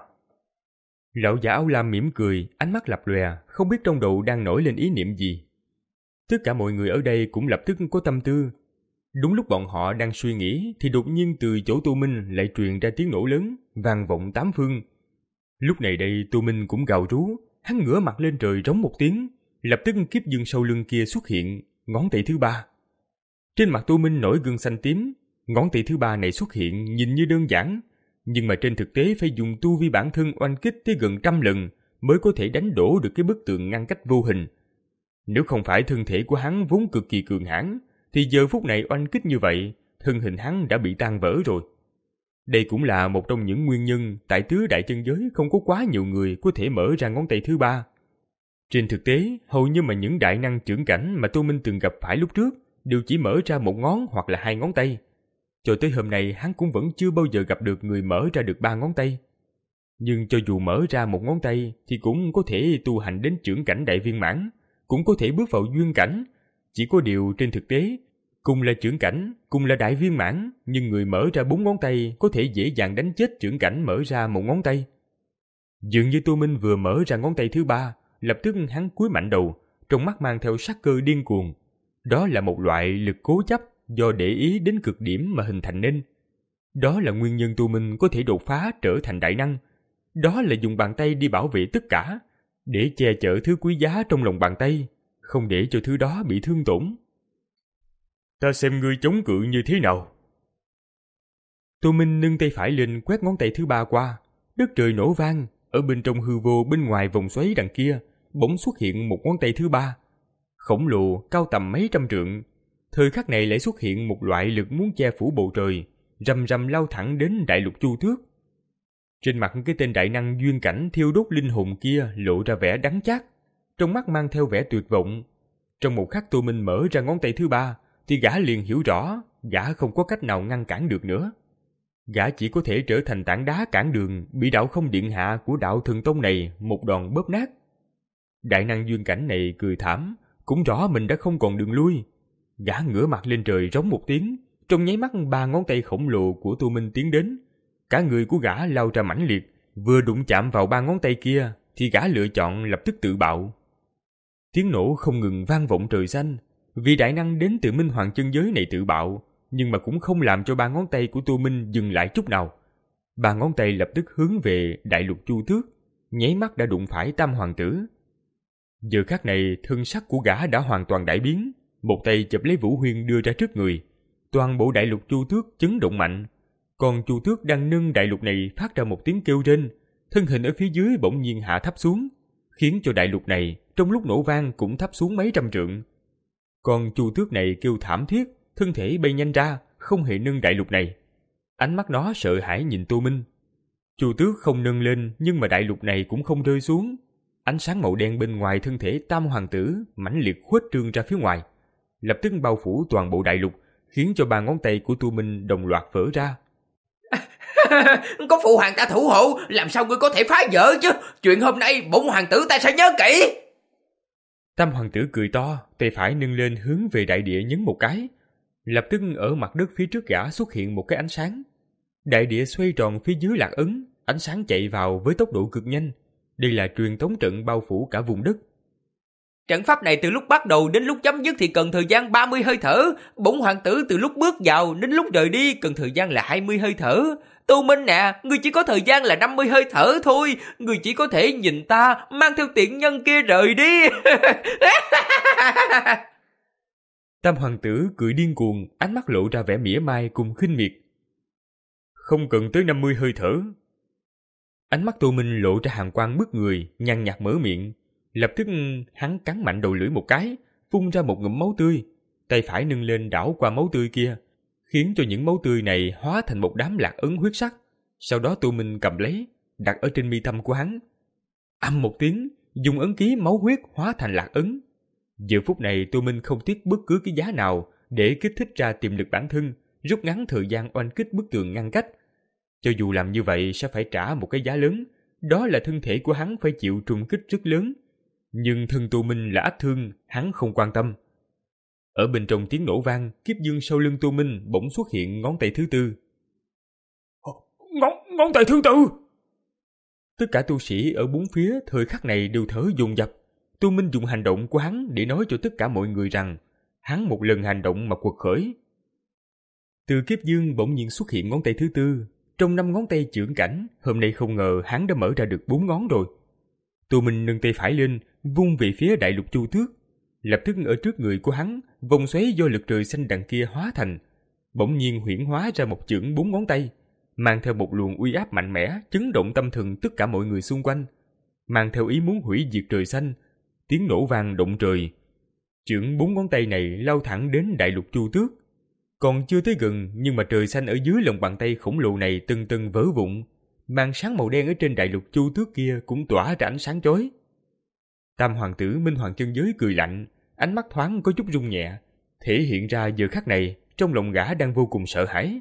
Lão giả áo lam mỉm cười, ánh mắt lập lòe, không biết trong đầu đang nổi lên ý niệm gì. Tất cả mọi người ở đây cũng lập tức có tâm tư. Đúng lúc bọn họ đang suy nghĩ, thì đột nhiên từ chỗ Tu Minh lại truyền ra tiếng nổ lớn, vang vọng tám phương. Lúc này đây Tu Minh cũng gào rú, hắn ngửa mặt lên trời rống một tiếng, lập tức kiếp dương sau lưng kia xuất hiện, ngón tay thứ ba. Trên mặt Tu Minh nổi gân xanh tím, ngón tay thứ ba này xuất hiện nhìn như đơn giản, nhưng mà trên thực tế phải dùng tu vi bản thân oanh kích tới gần trăm lần mới có thể đánh đổ được cái bức tường ngăn cách vô hình. Nếu không phải thân thể của hắn vốn cực kỳ cường hãn, thì giờ phút này oanh kích như vậy, thân hình hắn đã bị tan vỡ rồi. Đây cũng là một trong những nguyên nhân tại tứ đại chân giới không có quá nhiều người có thể mở ra ngón tay thứ ba. Trên thực tế, hầu như mà những đại năng trưởng cảnh mà Tô Minh từng gặp phải lúc trước đều chỉ mở ra một ngón hoặc là hai ngón tay. Cho tới hôm nay hắn cũng vẫn chưa bao giờ gặp được người mở ra được ba ngón tay. Nhưng cho dù mở ra một ngón tay thì cũng có thể tu hành đến trưởng cảnh đại viên mãn, cũng có thể bước vào duyên cảnh. Chỉ có điều trên thực tế, cùng là trưởng cảnh, cùng là đại viên mãn, nhưng người mở ra bốn ngón tay có thể dễ dàng đánh chết trưởng cảnh mở ra một ngón tay. Dường như Tô Minh vừa mở ra ngón tay thứ ba, lập tức hắn cúi mạnh đầu, trong mắt mang theo sắc cơ điên cuồng. Đó là một loại lực cố chấp do để ý đến cực điểm mà hình thành nên. Đó là nguyên nhân Tô Minh có thể đột phá trở thành đại năng. Đó là dùng bàn tay đi bảo vệ tất cả, để che chở thứ quý giá trong lòng bàn tay, không để cho thứ đó bị thương tổn. Ta xem ngươi chống cự như thế nào. Tô Minh nâng tay phải lên quét ngón tay thứ ba qua, đất trời nổ vang, ở bên trong hư vô bên ngoài vòng xoáy đằng kia, bỗng xuất hiện một ngón tay thứ ba. Khổng lồ, cao tầm mấy trăm trượng. Thời khắc này lại xuất hiện một loại lực muốn che phủ bầu trời, rầm rầm lao thẳng đến đại lục Chu Tước. Trên mặt cái tên đại năng duyên cảnh thiêu đốt linh hồn kia lộ ra vẻ đắng chát, trong mắt mang theo vẻ tuyệt vọng. Trong một khắc Tô Minh mở ra ngón tay thứ ba, thì gã liền hiểu rõ, gã không có cách nào ngăn cản được nữa. Gã chỉ có thể trở thành tảng đá cản đường, bị đạo không điện hạ của đạo thần tông này một đòn bóp nát. Đại năng duyên cảnh này cười thảm, cũng rõ mình đã không còn đường lui. Gã ngửa mặt lên trời rống một tiếng, trong nháy mắt ba ngón tay khổng lồ của Tô Minh tiến đến. Cả người của gã lao ra mãnh liệt, vừa đụng chạm vào ba ngón tay kia, thì gã lựa chọn lập tức tự bạo. Tiếng nổ không ngừng vang vọng trời xanh, vì đại năng đến từ Minh Hoàng chân giới này tự bạo, nhưng mà cũng không làm cho ba ngón tay của Tô Minh dừng lại chút nào. Ba ngón tay lập tức hướng về đại lục Chu Tước, nháy mắt đã đụng phải Tam Hoàng tử. Giờ khắc này thân sắc của gã đã hoàn toàn đại biến, một tay chụp lấy Vũ Huyên đưa ra trước người. Toàn bộ đại lục Chu Tước chấn động mạnh, còn Chu Tước đang nâng đại lục này phát ra một tiếng kêu rên, thân hình ở phía dưới bỗng nhiên hạ thấp xuống, khiến cho đại lục này trong lúc nổ vang cũng thấp xuống mấy trăm trượng. Còn Chu Tước này kêu thảm thiết, thân thể bay nhanh ra, không hề nâng đại lục này. Ánh mắt nó sợ hãi nhìn Tô Minh. Chu Tước không nâng lên, nhưng mà đại lục này cũng không rơi xuống. Ánh sáng màu đen bên ngoài thân thể Tam Hoàng tử mãnh liệt khuếch trương ra phía ngoài, lập tức bao phủ toàn bộ đại lục, khiến cho ba ngón tay của Tô Minh đồng loạt vỡ ra. Có phụ hoàng ta thủ hộ, làm sao ngươi có thể phá vỡ chứ? Chuyện hôm nay bổn hoàng tử ta sẽ nhớ kỹ. Tam Hoàng tử cười to, tay phải nâng lên hướng về đại địa nhấn một cái. Lập tức ở mặt đất phía trước gã xuất hiện một cái ánh sáng. Đại địa xoay tròn phía dưới lạc ấn, ánh sáng chạy vào với tốc độ cực nhanh. Đây là truyền tống trận bao phủ cả vùng đất. Trận pháp này từ lúc bắt đầu đến lúc chấm dứt thì cần thời gian ba mươi hơi thở. Bổn hoàng tử từ lúc bước vào đến lúc rời đi cần thời gian là hai mươi hơi thở. Tô Minh nè, ngươi chỉ có thời gian là năm mươi hơi thở thôi. Ngươi chỉ có thể nhìn ta mang theo tiện nhân kia rời đi. Tam Hoàng tử cười điên cuồng, ánh mắt lộ ra vẻ mỉa mai cùng khinh miệt. Không cần tới năm mươi hơi thở. Ánh mắt Tô Minh lộ ra hàn quang bức người, nhăn nhạt mở miệng. Lập tức hắn cắn mạnh đầu lưỡi một cái, phun ra một ngụm máu tươi. Tay phải nâng lên đảo qua máu tươi kia, khiến cho những máu tươi này hóa thành một đám lạc ấn huyết sắc. Sau đó Tô Minh cầm lấy, đặt ở trên mi tâm của hắn. Âm một tiếng, dùng ấn ký máu huyết hóa thành lạc ấn. Giờ phút này Tô Minh không tiếc bất cứ cái giá nào để kích thích ra tiềm lực bản thân, rút ngắn thời gian oanh kích bức tường ngăn cách. Cho dù làm như vậy sẽ phải trả một cái giá lớn, đó là thân thể của hắn phải chịu trùng kích rất lớn. Nhưng thân Tô Minh là ách thương, hắn không quan tâm. Ở bên trong tiếng nổ vang, kiếp dương sau lưng Tô Minh bỗng xuất hiện ngón tay thứ tư. Ngón, ngón tay thứ tư! Tất cả tu sĩ ở bốn phía thời khắc này đều thở dồn dập. Tô Minh dùng hành động của hắn để nói cho tất cả mọi người rằng hắn một lần hành động mà quật khởi. Từ kiếp dương bỗng nhiên xuất hiện ngón tay thứ tư. Trong năm ngón tay chưởng cảnh, hôm nay không ngờ hắn đã mở ra được bốn ngón rồi. Tô Minh nâng tay phải lên, vung về phía đại lục Chu Tước. Lập tức ở trước người của hắn, vòng xoáy do lực trời xanh đằng kia hóa thành, bỗng nhiên huyễn hóa ra một chưởng bốn ngón tay, mang theo một luồng uy áp mạnh mẽ, chấn động tâm thần tất cả mọi người xung quanh, mang theo ý muốn hủy diệt trời xanh. Tiếng nổ vang động trời. Chưởng bốn ngón tay này lao thẳng đến đại lục Chu Tước. Còn chưa tới gần, nhưng mà trời xanh ở dưới lòng bàn tay khổng lồ này từng từng vỡ vụn. Màn sáng màu đen ở trên đại lục Chu Tước kia cũng tỏa ra ánh sáng chói. Tam Hoàng tử Minh Hoàng chân giới cười lạnh, ánh mắt thoáng có chút rung nhẹ, thể hiện ra giờ khắc này trong lòng gã đang vô cùng sợ hãi.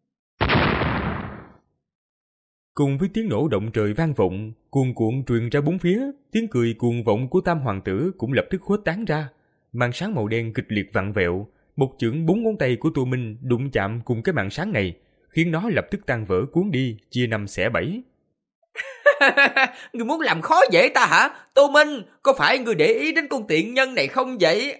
Cùng với tiếng nổ động trời vang vọng, cuồn cuộn truyền ra bốn phía, tiếng cười cuồng vọng của Tam Hoàng tử cũng lập tức khuếch tán ra. Màn sáng màu đen kịch liệt vặn vẹo, một chưởng bốn ngón tay của Tô Minh đụng chạm cùng cái màn sáng này, khiến nó lập tức tan vỡ cuốn đi, chia năm xẻ bảy. Ngươi muốn làm khó dễ ta hả? Tô Minh, có phải ngươi để ý đến con tiện nhân này không vậy?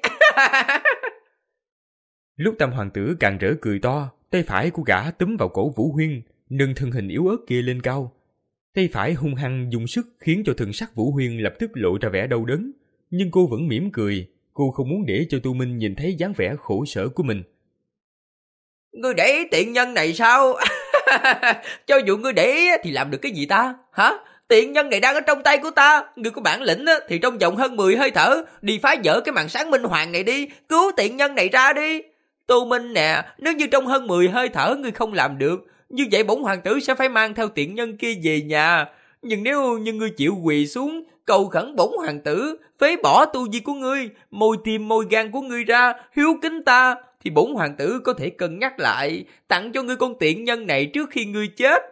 Lúc Tam hoàng tử càng rỡ cười to, tay phải của gã túm vào cổ Vũ Huyên, nâng thân hình yếu ớt kia lên cao. Tay phải hung hăng dùng sức khiến cho thần sắc Vũ Huyên lập tức lộ ra vẻ đau đớn, nhưng cô vẫn mỉm cười, cô không muốn để cho Tô Minh nhìn thấy dáng vẻ khổ sở của mình. Ngươi để ý tiện nhân này sao? Cho dù ngươi để ý thì làm được cái gì ta? Hả? Tiện nhân này đang ở trong tay của ta. Ngươi có bản lĩnh thì trong vòng hơn mười hơi thở đi phá vỡ cái màn sáng minh hoàng này đi, cứu tiện nhân này ra đi. Tô Minh nè, nếu như trong hơn mười hơi thở ngươi không làm được, như vậy bổn hoàng tử sẽ phải mang theo tiện nhân kia về nhà. Nhưng nếu như ngươi chịu quỳ xuống cầu khẩn bổn hoàng tử phế bỏ tu vi của ngươi, môi tim môi gan của ngươi ra, hiếu kính ta, thì bổn hoàng tử có thể cân nhắc lại tặng cho ngươi con tiện nhân này trước khi ngươi chết.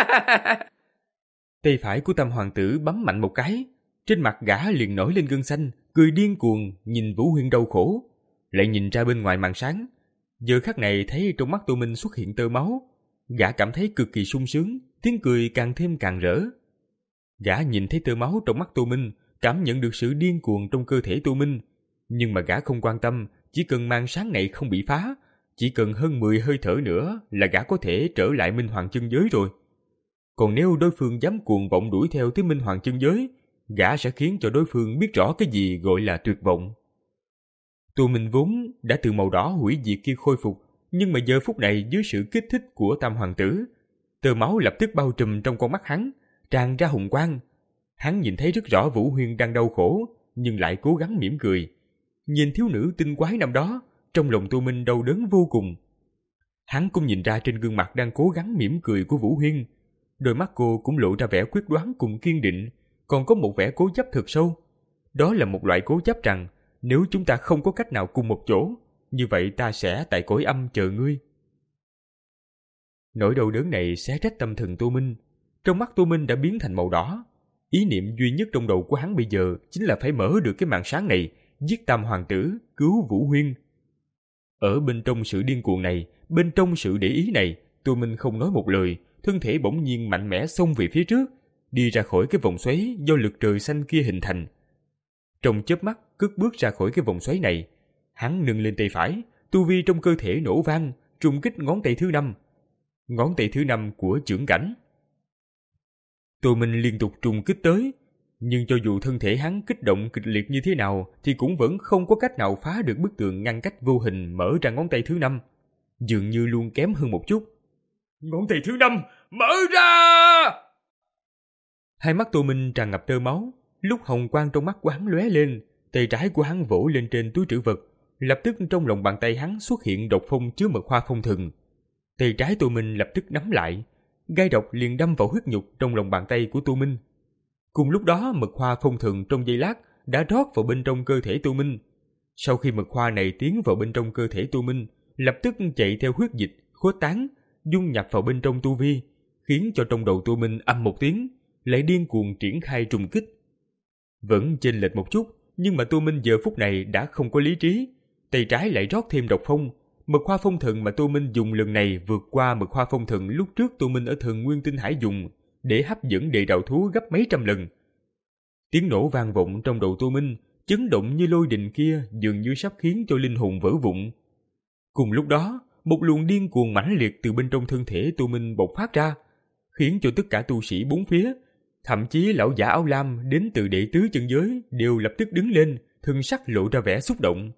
Tay phải của Tam hoàng tử bấm mạnh một cái, trên mặt gã liền nổi lên gân xanh, cười điên cuồng nhìn Vũ Huyên đau khổ, lại nhìn ra bên ngoài màn sáng. Giờ khắc này thấy trong mắt Tô Minh xuất hiện tơ máu, gã cảm thấy cực kỳ sung sướng, tiếng cười càng thêm càng rỡ. Gã nhìn thấy tơ máu trong mắt Tô Minh, cảm nhận được sự điên cuồng trong cơ thể Tô Minh, nhưng mà gã không quan tâm, chỉ cần màn sáng này không bị phá, chỉ cần hơn mười hơi thở nữa là gã có thể trở lại Minh Hoàng chân giới rồi. Còn nếu đối phương dám cuồng vọng đuổi theo tới Minh Hoàng chân giới, gã sẽ khiến cho đối phương biết rõ cái gì gọi là tuyệt vọng. Tô Minh vốn đã từ màu đỏ hủy diệt kia khôi phục, nhưng mà giờ phút này dưới sự kích thích của Tam hoàng tử, tơ máu lập tức bao trùm trong con mắt hắn, tràn ra hùng quang. Hắn nhìn thấy rất rõ Vũ Huyên đang đau khổ, nhưng lại cố gắng mỉm cười. Nhìn thiếu nữ tinh quái năm đó, trong lòng Tô Minh đau đớn vô cùng. Hắn cũng nhìn ra trên gương mặt đang cố gắng mỉm cười của Vũ Huyên, đôi mắt cô cũng lộ ra vẻ quyết đoán cùng kiên định, còn có một vẻ cố chấp thật sâu. Đó là một loại cố chấp rằng nếu chúng ta không có cách nào cùng một chỗ, như vậy ta sẽ tại cõi âm chờ ngươi. Nỗi đau đớn này xé rách tâm thần Tô Minh. Trong mắt Tô Minh đã biến thành màu đỏ. Ý niệm duy nhất trong đầu của hắn bây giờ chính là phải mở được cái màn sáng này, giết Tam hoàng tử, cứu Vũ Huyên. Ở bên trong sự điên cuồng này, bên trong sự để ý này, Tô Minh không nói một lời, thân thể bỗng nhiên mạnh mẽ xông về phía trước, đi ra khỏi cái vòng xoáy do lực trời xanh kia hình thành. Trong chớp mắt cất bước ra khỏi cái vòng xoáy này, hắn nâng lên tay phải, tu vi trong cơ thể nổ vang, trùng kích ngón tay thứ năm, ngón tay thứ năm của chưởng cảnh. Tô Minh liên tục trùng kích tới, nhưng cho dù thân thể hắn kích động kịch liệt như thế nào thì cũng vẫn không có cách nào phá được bức tường ngăn cách vô hình mở ra ngón tay thứ năm, dường như luôn kém hơn một chút. Ngón tay thứ năm, mở ra! Hai mắt Tô Minh tràn ngập tơ máu, lúc hồng quang trong mắt của hắn lóe lên, tay trái của hắn vỗ lên trên túi trữ vật, lập tức trong lòng bàn tay hắn xuất hiện độc phong chứa mật hoa phong thần. Tay trái Tô Minh lập tức nắm lại, gai độc liền đâm vào huyết nhục trong lòng bàn tay của Tô Minh. Cùng lúc đó mật hoa phong thần trong giây lát đã rót vào bên trong cơ thể Tô Minh. Sau khi mật hoa này tiến vào bên trong cơ thể Tô Minh, lập tức chạy theo huyết dịch, khuếch tán, dung nhập vào bên trong tu vi, khiến cho trong đầu Tô Minh âm một tiếng, lại điên cuồng triển khai trùng kích. Vẫn chênh lệch một chút, nhưng mà Tô Minh giờ phút này đã không có lý trí, tay trái lại rót thêm độc phong. Mật hoa phong thần mà Tô Minh dùng lần này vượt qua mật hoa phong thần lúc trước Tô Minh ở Thần Nguyên Tinh Hải dùng để hấp dẫn địa đạo thú gấp mấy trăm lần. Tiếng nổ vang vọng trong đầu Tô Minh, chấn động như lôi đình kia dường như sắp khiến cho linh hồn vỡ vụn. Cùng lúc đó, một luồng điên cuồng mãnh liệt từ bên trong thân thể Tô Minh bộc phát ra, khiến cho tất cả tu sĩ bốn phía, thậm chí lão giả áo lam đến từ đệ tứ chân giới đều lập tức đứng lên, thân sắc lộ ra vẻ xúc động.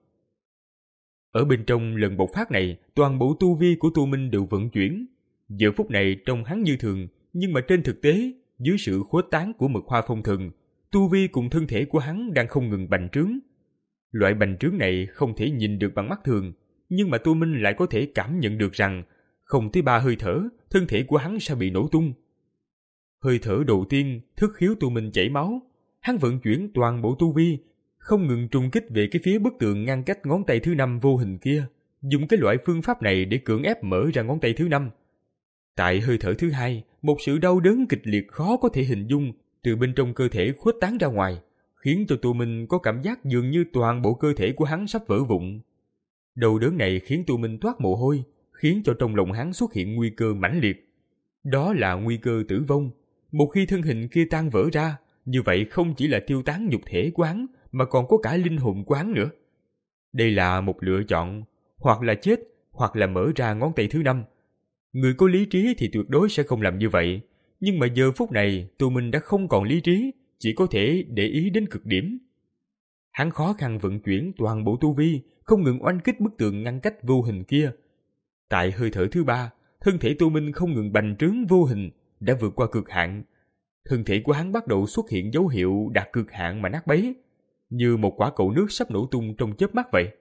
Ở bên trong lần bộc phát này, toàn bộ tu vi của Tô Minh đều vận chuyển. Giờ phút này trông hắn như thường, nhưng mà trên thực tế, dưới sự khuếch tán của mật hoa phong thần, tu vi cùng thân thể của hắn đang không ngừng bành trướng. Loại bành trướng này không thể nhìn được bằng mắt thường, nhưng mà Tô Minh lại có thể cảm nhận được rằng không tới ba hơi thở, thân thể của hắn sẽ bị nổ tung. Hơi thở đầu tiên, thức khiếu Tô Minh chảy máu, hắn vận chuyển toàn bộ tu vi, không ngừng trùng kích về cái phía bức tường ngăn cách ngón tay thứ năm vô hình kia, dùng cái loại phương pháp này để cưỡng ép mở ra ngón tay thứ năm. Tại hơi thở thứ hai, một sự đau đớn kịch liệt khó có thể hình dung từ bên trong cơ thể khuếch tán ra ngoài, khiến cho Tô Minh có cảm giác dường như toàn bộ cơ thể của hắn sắp vỡ vụn. Đau đớn này khiến Tô Minh toát mồ hôi, khiến cho trong lòng hắn xuất hiện nguy cơ mãnh liệt. Đó là nguy cơ tử vong, một khi thân hình kia tan vỡ ra, như vậy không chỉ là tiêu tán nhục thể của hắn, mà còn có cả linh hồn của hắn nữa. Đây là một lựa chọn, hoặc là chết, hoặc là mở ra ngón tay thứ năm. Người có lý trí thì tuyệt đối sẽ không làm như vậy, nhưng mà giờ phút này Tô Minh đã không còn lý trí, chỉ có thể để ý đến cực điểm. Hắn khó khăn vận chuyển toàn bộ tu vi, không ngừng oanh kích bức tường ngăn cách vô hình kia. Tại hơi thở thứ ba, thân thể Tô Minh không ngừng bành trướng vô hình, đã vượt qua cực hạn. Thân thể của hắn bắt đầu xuất hiện dấu hiệu đạt cực hạn mà nát bấy, như một quả cầu nước sắp nổ tung trong chớp mắt vậy.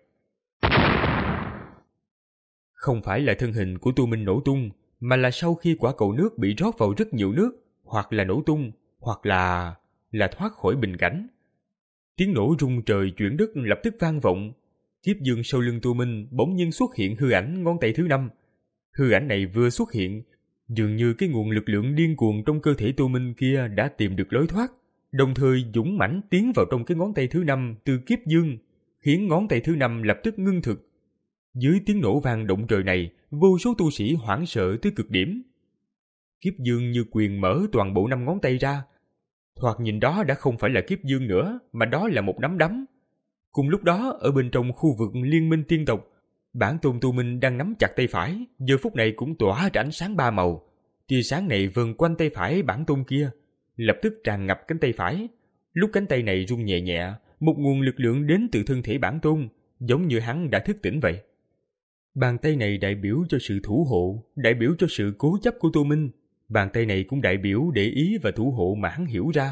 Không phải là thân hình của Tô Minh nổ tung, mà là sau khi quả cầu nước bị rót vào rất nhiều nước, hoặc là nổ tung, hoặc là... là thoát khỏi bình cảnh. Tiếng nổ rung trời chuyển đất lập tức vang vọng. Kiếp dương sau lưng Tô Minh bỗng nhiên xuất hiện hư ảnh ngón tay thứ năm. Hư ảnh này vừa xuất hiện, dường như cái nguồn lực lượng điên cuồng trong cơ thể Tô Minh kia đã tìm được lối thoát, đồng thời dũng mãnh tiến vào trong cái ngón tay thứ năm từ kiếp dương, khiến ngón tay thứ năm lập tức ngưng thực. Dưới tiếng nổ vang động trời này, vô số tu sĩ hoảng sợ tới cực điểm. Kiếp dương như quyền mở toàn bộ năm ngón tay ra. Thoạt nhìn đó đã không phải là kiếp dương nữa, mà đó là một nắm đấm. Cùng lúc đó, ở bên trong khu vực Liên minh tiên tộc, bản tôn Tô Minh đang nắm chặt tay phải, giờ phút này cũng tỏa ra ánh sáng ba màu. Tia sáng này vần quanh tay phải bản tôn kia, lập tức tràn ngập cánh tay phải. Lúc cánh tay này rung nhẹ nhẹ, một nguồn lực lượng đến từ thân thể bản tôn, giống như hắn đã thức tỉnh vậy. Bàn tay này đại biểu cho sự thủ hộ, đại biểu cho sự cố chấp của Tô Minh. Bàn tay này cũng đại biểu để ý và thủ hộ mà hắn hiểu ra.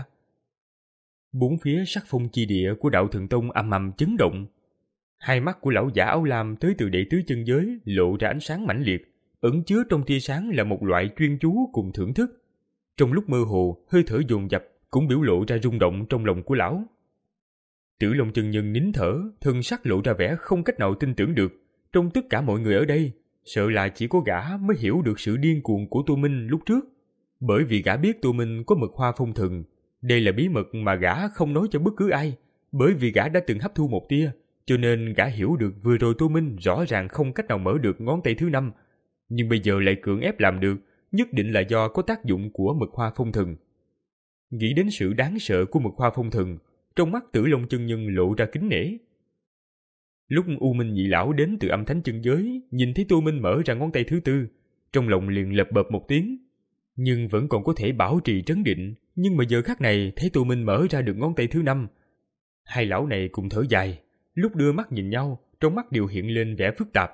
Bốn phía sắc phong chi địa của đạo Thần Tông ầm ầm chấn động. Hai mắt của lão giả áo lam tới từ đệ tứ chân giới lộ ra ánh sáng mãnh liệt, ẩn chứa trong tia sáng là một loại chuyên chú cùng thưởng thức. Trong lúc mơ hồ, hơi thở dồn dập cũng biểu lộ ra rung động trong lòng của lão. Tử Long chân nhân nín thở, thân sắc lộ ra vẻ không cách nào tin tưởng được. Trong tất cả mọi người ở đây, sợ là chỉ có gã mới hiểu được sự điên cuồng của Tô Minh lúc trước. Bởi vì gã biết Tô Minh có mực hoa phong thần. Đây là bí mật mà gã không nói cho bất cứ ai. Bởi vì gã đã từng hấp thu một tia, cho nên gã hiểu được vừa rồi Tô Minh rõ ràng không cách nào mở được ngón tay thứ năm. Nhưng bây giờ lại cưỡng ép làm được, nhất định là do có tác dụng của mực hoa phong thần. Nghĩ đến sự đáng sợ của mực hoa phong thần, trong mắt Tử Long chân nhân lộ ra kính nể. Lúc U Minh nhị lão đến từ âm thánh chân giới, nhìn thấy Tô Minh mở ra ngón tay thứ tư, trong lòng liền lập bập một tiếng, nhưng vẫn còn có thể bảo trì trấn định. Nhưng mà giờ khắc này thấy Tô Minh mở ra được ngón tay thứ năm, hai lão này cùng thở dài, lúc đưa mắt nhìn nhau, trong mắt đều hiện lên vẻ phức tạp.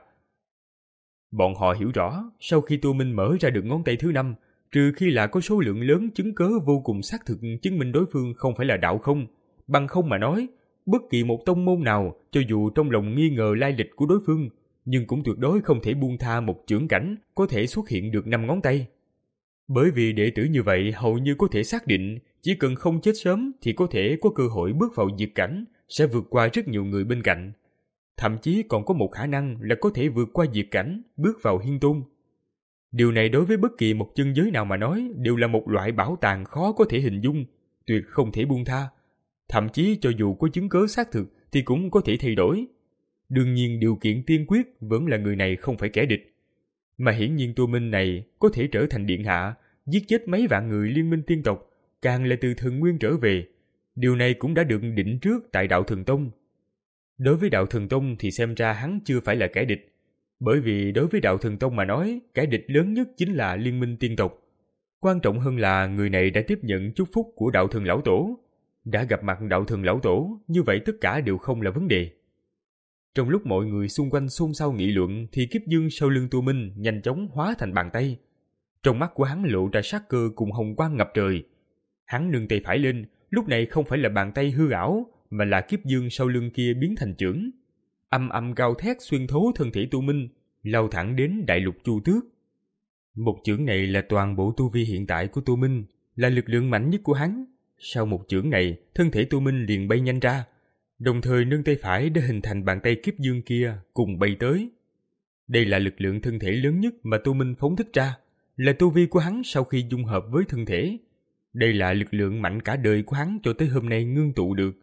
Bọn họ hiểu rõ, sau khi Tô Minh mở ra được ngón tay thứ năm, trừ khi là có số lượng lớn chứng cớ vô cùng xác thực chứng minh đối phương không phải là đạo không, bằng không mà nói, bất kỳ một tông môn nào, cho dù trong lòng nghi ngờ lai lịch của đối phương, nhưng cũng tuyệt đối không thể buông tha một chưởng cảnh có thể xuất hiện được năm ngón tay. Bởi vì đệ tử như vậy hầu như có thể xác định, chỉ cần không chết sớm thì có thể có cơ hội bước vào diệt cảnh, sẽ vượt qua rất nhiều người bên cạnh. Thậm chí còn có một khả năng là có thể vượt qua diệt cảnh, bước vào hiên tôn. Điều này đối với bất kỳ một chân giới nào mà nói đều là một loại bảo tàng khó có thể hình dung, tuyệt không thể buông tha. Thậm chí cho dù có chứng cớ xác thực thì cũng có thể thay đổi. Đương nhiên điều kiện tiên quyết vẫn là người này không phải kẻ địch. Mà hiển nhiên Tô Minh này có thể trở thành điện hạ, giết chết mấy vạn người liên minh tiên tộc, càng là từ thần nguyên trở về. Điều này cũng đã được định trước tại đạo Thần Tông. Đối với đạo Thần Tông thì xem ra hắn chưa phải là kẻ địch. Bởi vì đối với đạo Thần Tông mà nói, kẻ địch lớn nhất chính là liên minh tiên tộc. Quan trọng hơn là người này đã tiếp nhận chúc phúc của đạo thần lão tổ. Đã gặp mặt đạo thần lão tổ, như vậy tất cả đều không là vấn đề. Trong lúc mọi người xung quanh xôn xao nghị luận thì kiếp dương sau lưng Tô Minh nhanh chóng hóa thành bàn tay. Trong mắt của hắn lộ ra sát cơ cùng hồng quang ngập trời. Hắn nâng tay phải lên, lúc này không phải là bàn tay hư ảo, mà là kiếp dương sau lưng kia biến thành chưởng. Âm âm gào thét xuyên thấu thân thể Tô Minh, lao thẳng đến đại lục Chu Tước. Một chưởng này là toàn bộ tu vi hiện tại của Tô Minh, là lực lượng mạnh nhất của hắn. Sau một chưởng này, thân thể Tô Minh liền bay nhanh ra, đồng thời nâng tay phải để hình thành bàn tay kiếp dương kia cùng bay tới. Đây là lực lượng thân thể lớn nhất mà Tô Minh phóng thích ra, là tu vi của hắn sau khi dung hợp với thân thể. Đây là lực lượng mạnh cả đời của hắn cho tới hôm nay ngưng tụ được.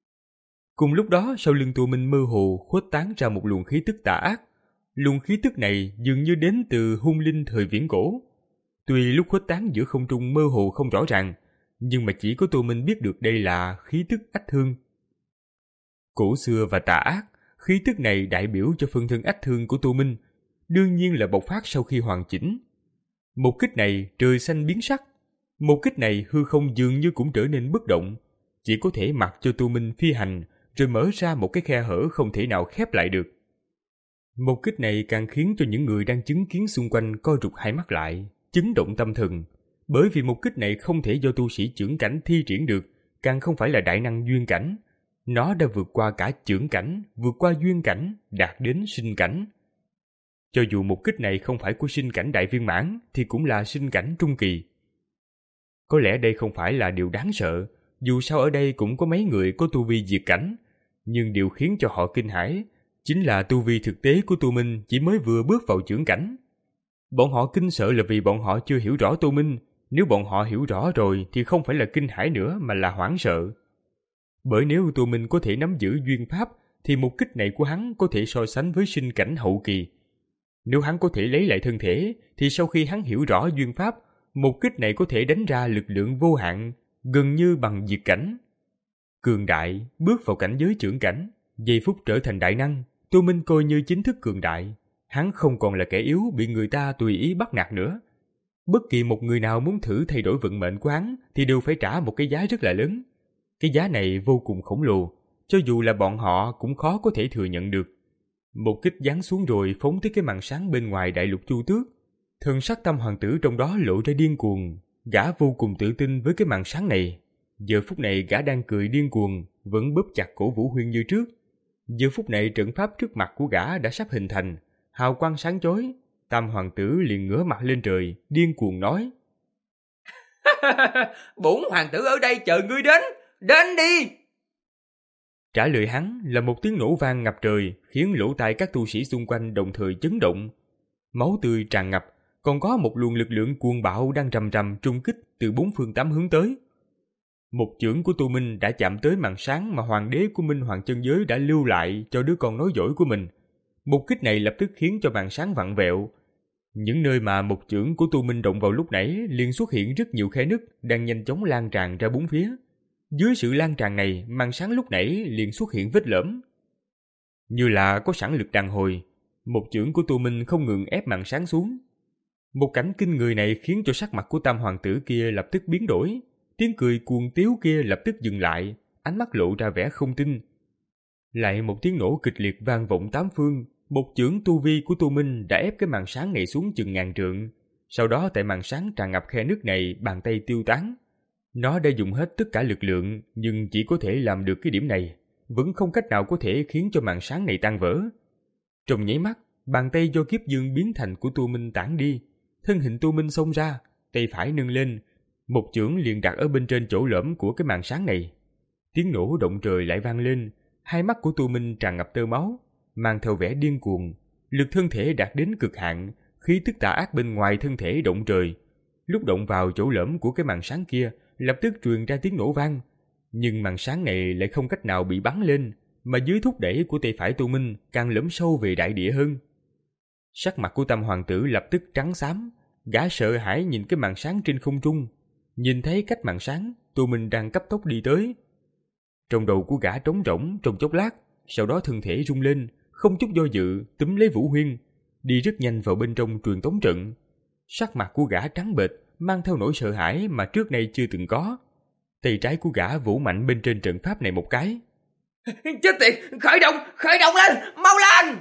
Cùng lúc đó, sau lưng Tô Minh mơ hồ khuếch tán ra một luồng khí tức tà ác. Luồng khí tức này dường như đến từ hung linh thời viễn cổ. Tuy lúc khuếch tán giữa không trung mơ hồ không rõ ràng, nhưng mà chỉ có Tô Minh biết được đây là khí tức ách thương. Cổ xưa và tà ác, khí tức này đại biểu cho phân thân ách thương của Tô Minh, đương nhiên là bộc phát sau khi hoàn chỉnh. Một kích này trời xanh biến sắc, một kích này hư không dường như cũng trở nên bất động, chỉ có thể mặc cho Tô Minh phi hành rồi mở ra một cái khe hở không thể nào khép lại được. Một kích này càng khiến cho những người đang chứng kiến xung quanh co rụt hai mắt lại, chấn động tâm thần, bởi vì một kích này không thể do tu sĩ chưởng cảnh thi triển được, càng không phải là đại năng duyên cảnh. Nó đã vượt qua cả chưởng cảnh, vượt qua duyên cảnh, đạt đến sinh cảnh. Cho dù một kích này không phải của sinh cảnh đại viên mãn, thì cũng là sinh cảnh trung kỳ. Có lẽ đây không phải là điều đáng sợ, dù sao ở đây cũng có mấy người có tu vi diệt cảnh, nhưng điều khiến cho họ kinh hãi chính là tu vi thực tế của Tô Minh chỉ mới vừa bước vào chưởng cảnh. Bọn họ kinh sợ là vì bọn họ chưa hiểu rõ Tô Minh, nếu bọn họ hiểu rõ rồi thì không phải là kinh hãi nữa mà là hoảng sợ. Bởi nếu Tô Minh có thể nắm giữ duyên pháp thì một kích này của hắn có thể so sánh với sinh cảnh hậu kỳ. Nếu hắn có thể lấy lại thân thể thì sau khi hắn hiểu rõ duyên pháp, một kích này có thể đánh ra lực lượng vô hạn, gần như bằng diệt cảnh. Cường đại, bước vào cảnh giới chưởng cảnh, giây phút trở thành đại năng, Tô Minh coi như chính thức cường đại. Hắn không còn là kẻ yếu bị người ta tùy ý bắt nạt nữa. Bất kỳ một người nào muốn thử thay đổi vận mệnh của hắn thì đều phải trả một cái giá rất là lớn. Cái giá này vô cùng khổng lồ, cho dù là bọn họ cũng khó có thể thừa nhận được. Một kích giáng xuống rồi phóng tới cái màn sáng bên ngoài đại lục Chu Tước. Thần sắc Tam hoàng tử trong đó lộ ra điên cuồng, gã vô cùng tự tin với cái màn sáng này. Giờ phút này gã đang cười điên cuồng, vẫn bóp chặt cổ Vũ Huyên như trước. Giờ phút này trận pháp trước mặt của gã đã sắp hình thành, hào quang sáng chói. Tam hoàng tử liền ngửa mặt lên trời, điên cuồng nói: Bổn hoàng tử ở đây chờ ngươi đến, đến đi! Trả lời hắn là một tiếng nổ vang ngập trời, khiến lỗ tai các tu sĩ xung quanh đồng thời chấn động. Máu tươi tràn ngập, còn có một luồng lực lượng cuồng bạo đang rầm rầm trung kích từ bốn phương tám hướng tới. Một chưởng của Tô Minh đã chạm tới màn sáng mà hoàng đế của Minh Hoàng chân giới đã lưu lại cho đứa con nối dõi của mình. Một kích này lập tức khiến cho màn sáng vặn vẹo. Những nơi mà một chưởng của Tô Minh động vào lúc nãy liền xuất hiện rất nhiều khe nứt đang nhanh chóng lan tràn ra bốn phía. Dưới sự lan tràn này, màn sáng lúc nãy liền xuất hiện vết lõm. Như là có sẵn lực đàn hồi, một chưởng của Tô Minh không ngừng ép màn sáng xuống. Một cảnh kinh người này khiến cho sắc mặt của Tam hoàng tử kia lập tức biến đổi. Tiếng cười cuồng tiếu kia lập tức dừng lại, ánh mắt lộ ra vẻ không tin. Lại một tiếng nổ kịch liệt vang vọng tám phương. Một chưởng tu vi của Tô Minh đã ép cái màn sáng này xuống chừng ngàn trượng. Sau đó tại màn sáng tràn ngập khe nứt này, bàn tay tiêu tán. Nó đã dùng hết tất cả lực lượng, nhưng chỉ có thể làm được cái điểm này, vẫn không cách nào có thể khiến cho màn sáng này tan vỡ. Trong nháy mắt, bàn tay do kiếp dương biến thành của Tô Minh tản đi, thân hình Tô Minh xông ra, tay phải nâng lên, một chưởng liền đặt ở bên trên chỗ lõm của cái màn sáng này. Tiếng nổ động trời lại vang lên, hai mắt của Tô Minh tràn ngập tơ máu, mang theo vẻ điên cuồng, lực thân thể đạt đến cực hạn, khí tức tà ác bên ngoài thân thể động trời. Lúc động vào chỗ lõm của cái màn sáng kia, lập tức truyền ra tiếng nổ vang, nhưng màn sáng này lại không cách nào bị bắn lên, mà dưới thúc đẩy của tay phải Tô Minh càng lõm sâu về đại địa hơn. Sắc mặt của Tam hoàng tử lập tức trắng xám, gã sợ hãi nhìn cái màn sáng trên không trung, nhìn thấy cách màn sáng Tô Minh đang cấp tốc đi tới. Trong đầu của gã trống rỗng trong chốc lát, sau đó thân thể rung lên, không chút do dự túm lấy Vũ Huyên, đi rất nhanh vào bên trong truyền tống trận. Sắc mặt của gã trắng bệch, mang theo nỗi sợ hãi mà trước nay chưa từng có. Tay trái của gã vỗ mạnh bên trên trận pháp này một cái. Chết tiệt, khởi động, khởi động lên, mau lên!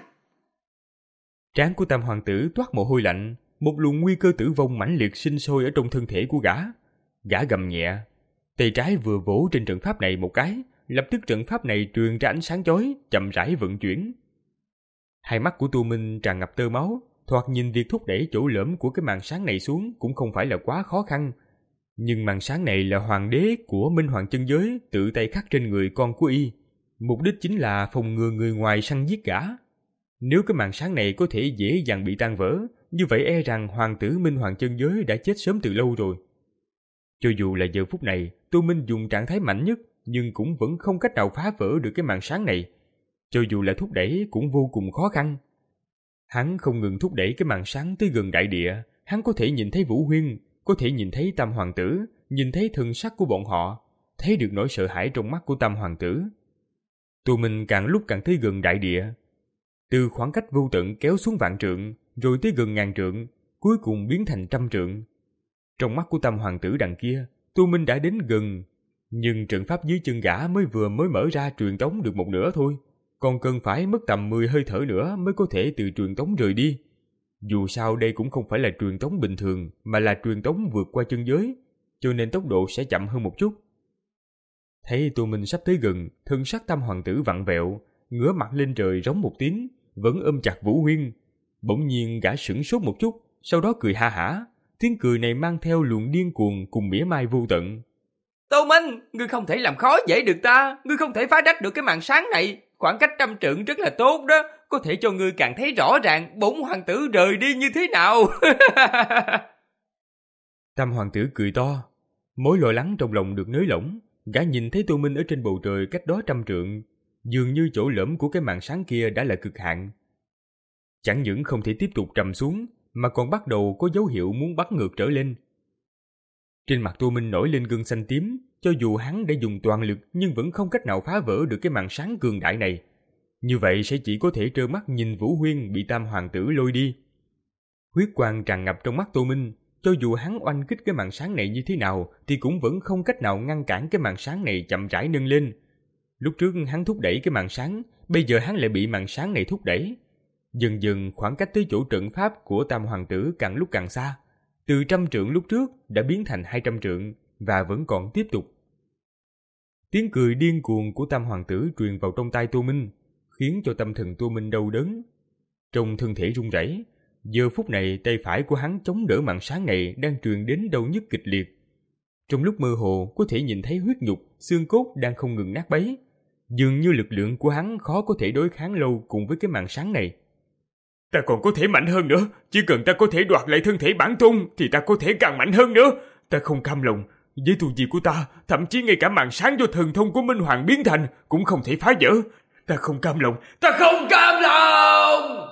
Trán của Tam hoàng tử toát mồ hôi lạnh, một luồng nguy cơ tử vong mãnh liệt sinh sôi ở trong thân thể của gã. Gã gầm nhẹ, tay trái vừa vỗ trên trận pháp này một cái, lập tức trận pháp này truyền ra ánh sáng chói, chậm rãi vận chuyển. Hai mắt của Tô Minh tràn ngập tơ máu, thoạt nhìn việc thúc đẩy chỗ lõm của cái màn sáng này xuống cũng không phải là quá khó khăn. Nhưng màn sáng này là hoàng đế của Minh Hoàng chân giới tự tay khắc trên người con của y, mục đích chính là phòng ngừa người ngoài săn giết gã. Nếu cái màn sáng này có thể dễ dàng bị tan vỡ, như vậy e rằng hoàng tử Minh Hoàng chân giới đã chết sớm từ lâu rồi. Cho dù là giờ phút này Tô Minh dùng trạng thái mạnh nhất, nhưng cũng vẫn không cách nào phá vỡ được cái màn sáng này. Cho dù là thúc đẩy cũng vô cùng khó khăn. Hắn không ngừng thúc đẩy cái màn sáng tới gần đại địa, hắn có thể nhìn thấy Vũ Huyên, có thể nhìn thấy Tam Hoàng tử, nhìn thấy thần sắc của bọn họ, thấy được nỗi sợ hãi trong mắt của Tam Hoàng tử. Tô Minh càng lúc càng tới gần đại địa. Từ khoảng cách vô tận kéo xuống vạn trượng, rồi tới gần ngàn trượng, cuối cùng biến thành trăm trượng. Trong mắt của Tam Hoàng tử đằng kia, Tô Minh đã đến gần, nhưng trận pháp dưới chân gã mới vừa mới mở ra truyền tống được một nửa thôi, còn cần phải mất tầm mười hơi thở nữa mới có thể từ truyền tống rời đi. Dù sao đây cũng không phải là truyền tống bình thường, mà là truyền tống vượt qua chân giới, cho nên tốc độ sẽ chậm hơn một chút. Thấy Tô Minh sắp tới gần, thân sắc Tam Hoàng tử vặn vẹo, ngửa mặt lên trời rống một tiếng, vẫn ôm chặt Vũ Huyên. Bỗng nhiên gã sửng sốt một chút, sau đó cười ha hả. Tiếng cười này mang theo luồng điên cuồng cùng mỉa mai vô tận. Tô Minh, ngươi không thể làm khó dễ được ta, ngươi không thể phá rách được cái màn sáng này. Khoảng cách trăm trượng rất là tốt đó, có thể cho ngươi càng thấy rõ ràng bổn hoàng tử rời đi như thế nào. Tam Hoàng tử cười to, mối lo lắng trong lòng được nới lỏng. Gã nhìn thấy Tô Minh ở trên bầu trời cách đó trăm trượng, dường như chỗ lõm của cái màn sáng kia đã là cực hạn. Chẳng những không thể tiếp tục trầm xuống, mà còn bắt đầu có dấu hiệu muốn bắt ngược trở lên. Trên mặt Tô Minh nổi lên gân xanh tím, cho dù hắn đã dùng toàn lực nhưng vẫn không cách nào phá vỡ được cái màn sáng cường đại này. Như vậy sẽ chỉ có thể trơ mắt nhìn Vũ Huyên bị Tam Hoàng tử lôi đi. Huyết quang tràn ngập trong mắt Tô Minh, cho dù hắn oanh kích cái màn sáng này như thế nào thì cũng vẫn không cách nào ngăn cản cái màn sáng này chậm rãi nâng lên. Lúc trước hắn thúc đẩy cái màn sáng, bây giờ hắn lại bị màn sáng này thúc đẩy. Dần dần khoảng cách tới chỗ trận pháp của Tam Hoàng tử càng lúc càng xa. Từ trăm trượng lúc trước đã biến thành hai trăm trượng và vẫn còn tiếp tục. Tiếng cười điên cuồng của Tam Hoàng tử truyền vào trong tai Tô Minh, khiến cho tâm thần Tô Minh đau đớn. Trong thân thể run rẩy, giờ phút này tay phải của hắn chống đỡ màn sáng này đang truyền đến đau nhức kịch liệt. Trong lúc mơ hồ có thể nhìn thấy huyết nhục, xương cốt đang không ngừng nát bấy. Dường như lực lượng của hắn khó có thể đối kháng lâu cùng với cái màn sáng này. Ta còn có thể mạnh hơn nữa, chỉ cần ta có thể đoạt lại thân thể bản tôn thì ta có thể càng mạnh hơn nữa. Ta không cam lòng, với tu vi của ta, thậm chí ngay cả màn sáng do thần thông của Minh Hoàng biến thành cũng không thể phá vỡ. Ta không cam lòng, ta không cam lòng.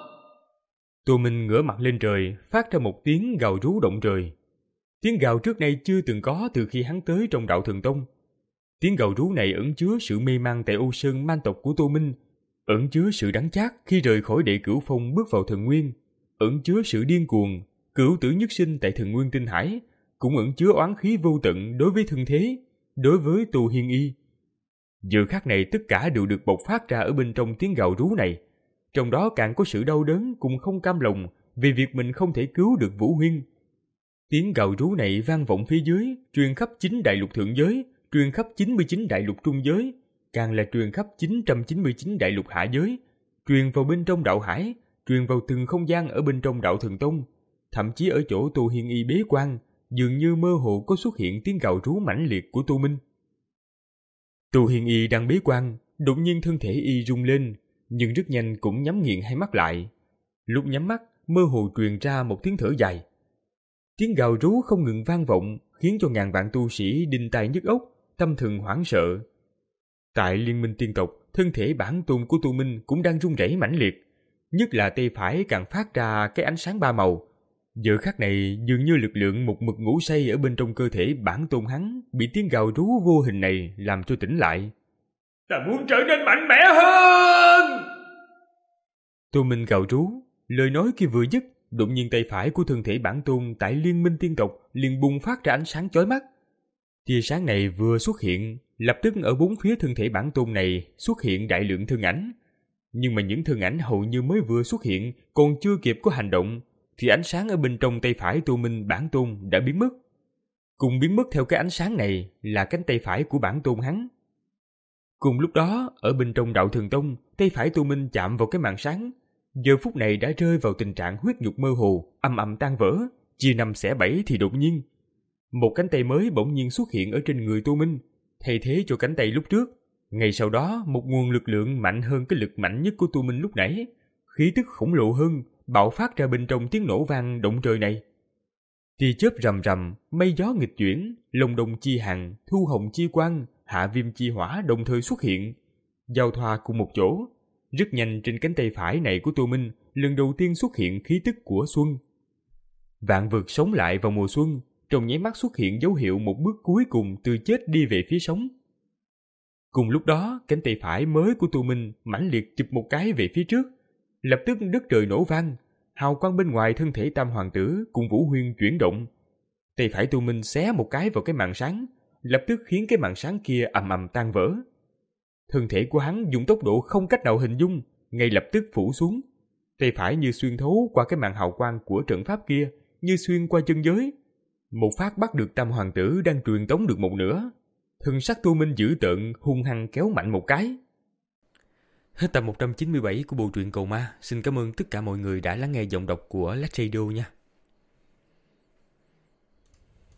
Tô Minh ngửa mặt lên trời, phát ra một tiếng gào rú động trời. Tiếng gào trước nay chưa từng có từ khi hắn tới trong đạo Thần Tông. Tiếng gào rú này ẩn chứa sự mê man tại Ô Sơn man tộc của Tô Minh, ẩn chứa sự đắng chát khi rời khỏi Đệ Cửu Phong bước vào Thần Nguyên, ẩn chứa sự điên cuồng, cửu tử nhất sinh tại Thần Nguyên Tinh Hải, cũng ẩn chứa oán khí vô tận đối với thân thế, đối với Tô Hiên Y. Giờ khắc này tất cả đều được bộc phát ra ở bên trong tiếng gào rú này, trong đó càng có sự đau đớn cùng không cam lòng vì việc mình không thể cứu được Vũ Huyên. Tiếng gào rú này vang vọng phía dưới, truyền khắp chín đại lục thượng giới, truyền khắp chín mươi chín đại lục trung giới, càng là truyền khắp chín trăm chín mươi chín đại lục hạ giới, truyền vào bên trong đạo hải, truyền vào từng không gian ở bên trong đạo Thần Tông, thậm chí ở chỗ Tô Hiên Y bế quan, dường như mơ hồ có xuất hiện tiếng gào rú mãnh liệt của Tô Minh. Tô Hiên Y đang bế quan, đột nhiên thân thể y rung lên, nhưng rất nhanh cũng nhắm nghiền hai mắt lại. Lúc nhắm mắt, mơ hồ truyền ra một tiếng thở dài. Tiếng gào rú không ngừng vang vọng, khiến cho ngàn vạn tu sĩ đinh tai nhức óc, tâm thần hoảng sợ. Tại Liên Minh Tiên tộc, thân thể bản tôn của Tô Minh cũng đang rung rẩy mãnh liệt, nhất là tay phải càng phát ra cái ánh sáng ba màu. Giờ khắc này dường như lực lượng một mực ngủ say ở bên trong cơ thể bản tôn hắn bị tiếng gào rú vô hình này làm cho tỉnh lại. Ta muốn trở nên mạnh mẽ hơn! Tô Minh gào rú, lời nói kia vừa dứt, đột nhiên tay phải của thân thể bản tôn tại Liên Minh Tiên tộc liền bùng phát ra ánh sáng chói mắt. Tia sáng này vừa xuất hiện, lập tức ở bốn phía thân thể bản tôn này xuất hiện đại lượng thân ảnh. Nhưng mà những thân ảnh hầu như mới vừa xuất hiện, còn chưa kịp có hành động, thì ánh sáng ở bên trong tay phải Tô Minh bản tôn đã biến mất. Cùng biến mất theo cái ánh sáng này là cánh tay phải của bản tôn hắn. Cùng lúc đó, ở bên trong đạo Thần Tông, tay phải Tô Minh chạm vào cái màn sáng, giờ phút này đã rơi vào tình trạng huyết nhục mơ hồ, âm ầm tan vỡ, chia năm xẻ bảy thì đột nhiên một cánh tay mới bỗng nhiên xuất hiện ở trên người Tô Minh, thay thế cho cánh tay lúc trước. Ngay sau đó, một nguồn lực lượng mạnh hơn cái lực mạnh nhất của Tô Minh lúc nãy, khí tức khổng lồ hơn, bạo phát ra bên trong tiếng nổ vang động trời này. Tia chớp rầm rầm, mây gió nghịch chuyển, Long Đông chi hàn, Thu Hồng chi quang, Hạ Viêm chi hỏa đồng thời xuất hiện, giao thoa cùng một chỗ. Rất nhanh trên cánh tay phải này của Tô Minh, lần đầu tiên xuất hiện khí tức của xuân. Vạn vật sống lại vào mùa xuân, trong nháy mắt xuất hiện dấu hiệu một bước cuối cùng từ chết đi về phía sống. Cùng lúc đó, cánh tay phải mới của Tu Minh mãnh liệt chụp một cái về phía trước, lập tức đất trời nổ vang, hào quang bên ngoài thân thể Tam Hoàng tử cùng Vũ Huyên chuyển động. Tay phải Tu Minh xé một cái vào cái màn sáng, lập tức khiến cái màn sáng kia ầm ầm tan vỡ. Thân thể của hắn dùng tốc độ không cách nào hình dung, ngay lập tức phủ xuống. Tay phải như xuyên thấu qua cái màn hào quang của trận pháp kia, như xuyên qua chân giới. Một phát bắt được Tam Hoàng tử đang truyền tống được một nửa. Thân sắc Tu Minh dữ tợn hung hăng kéo mạnh một cái. Hết tập một trăm chín mươi bảy của bộ truyện Cầu Ma. Xin cảm ơn tất cả mọi người đã lắng nghe giọng đọc của Lách Radio nha.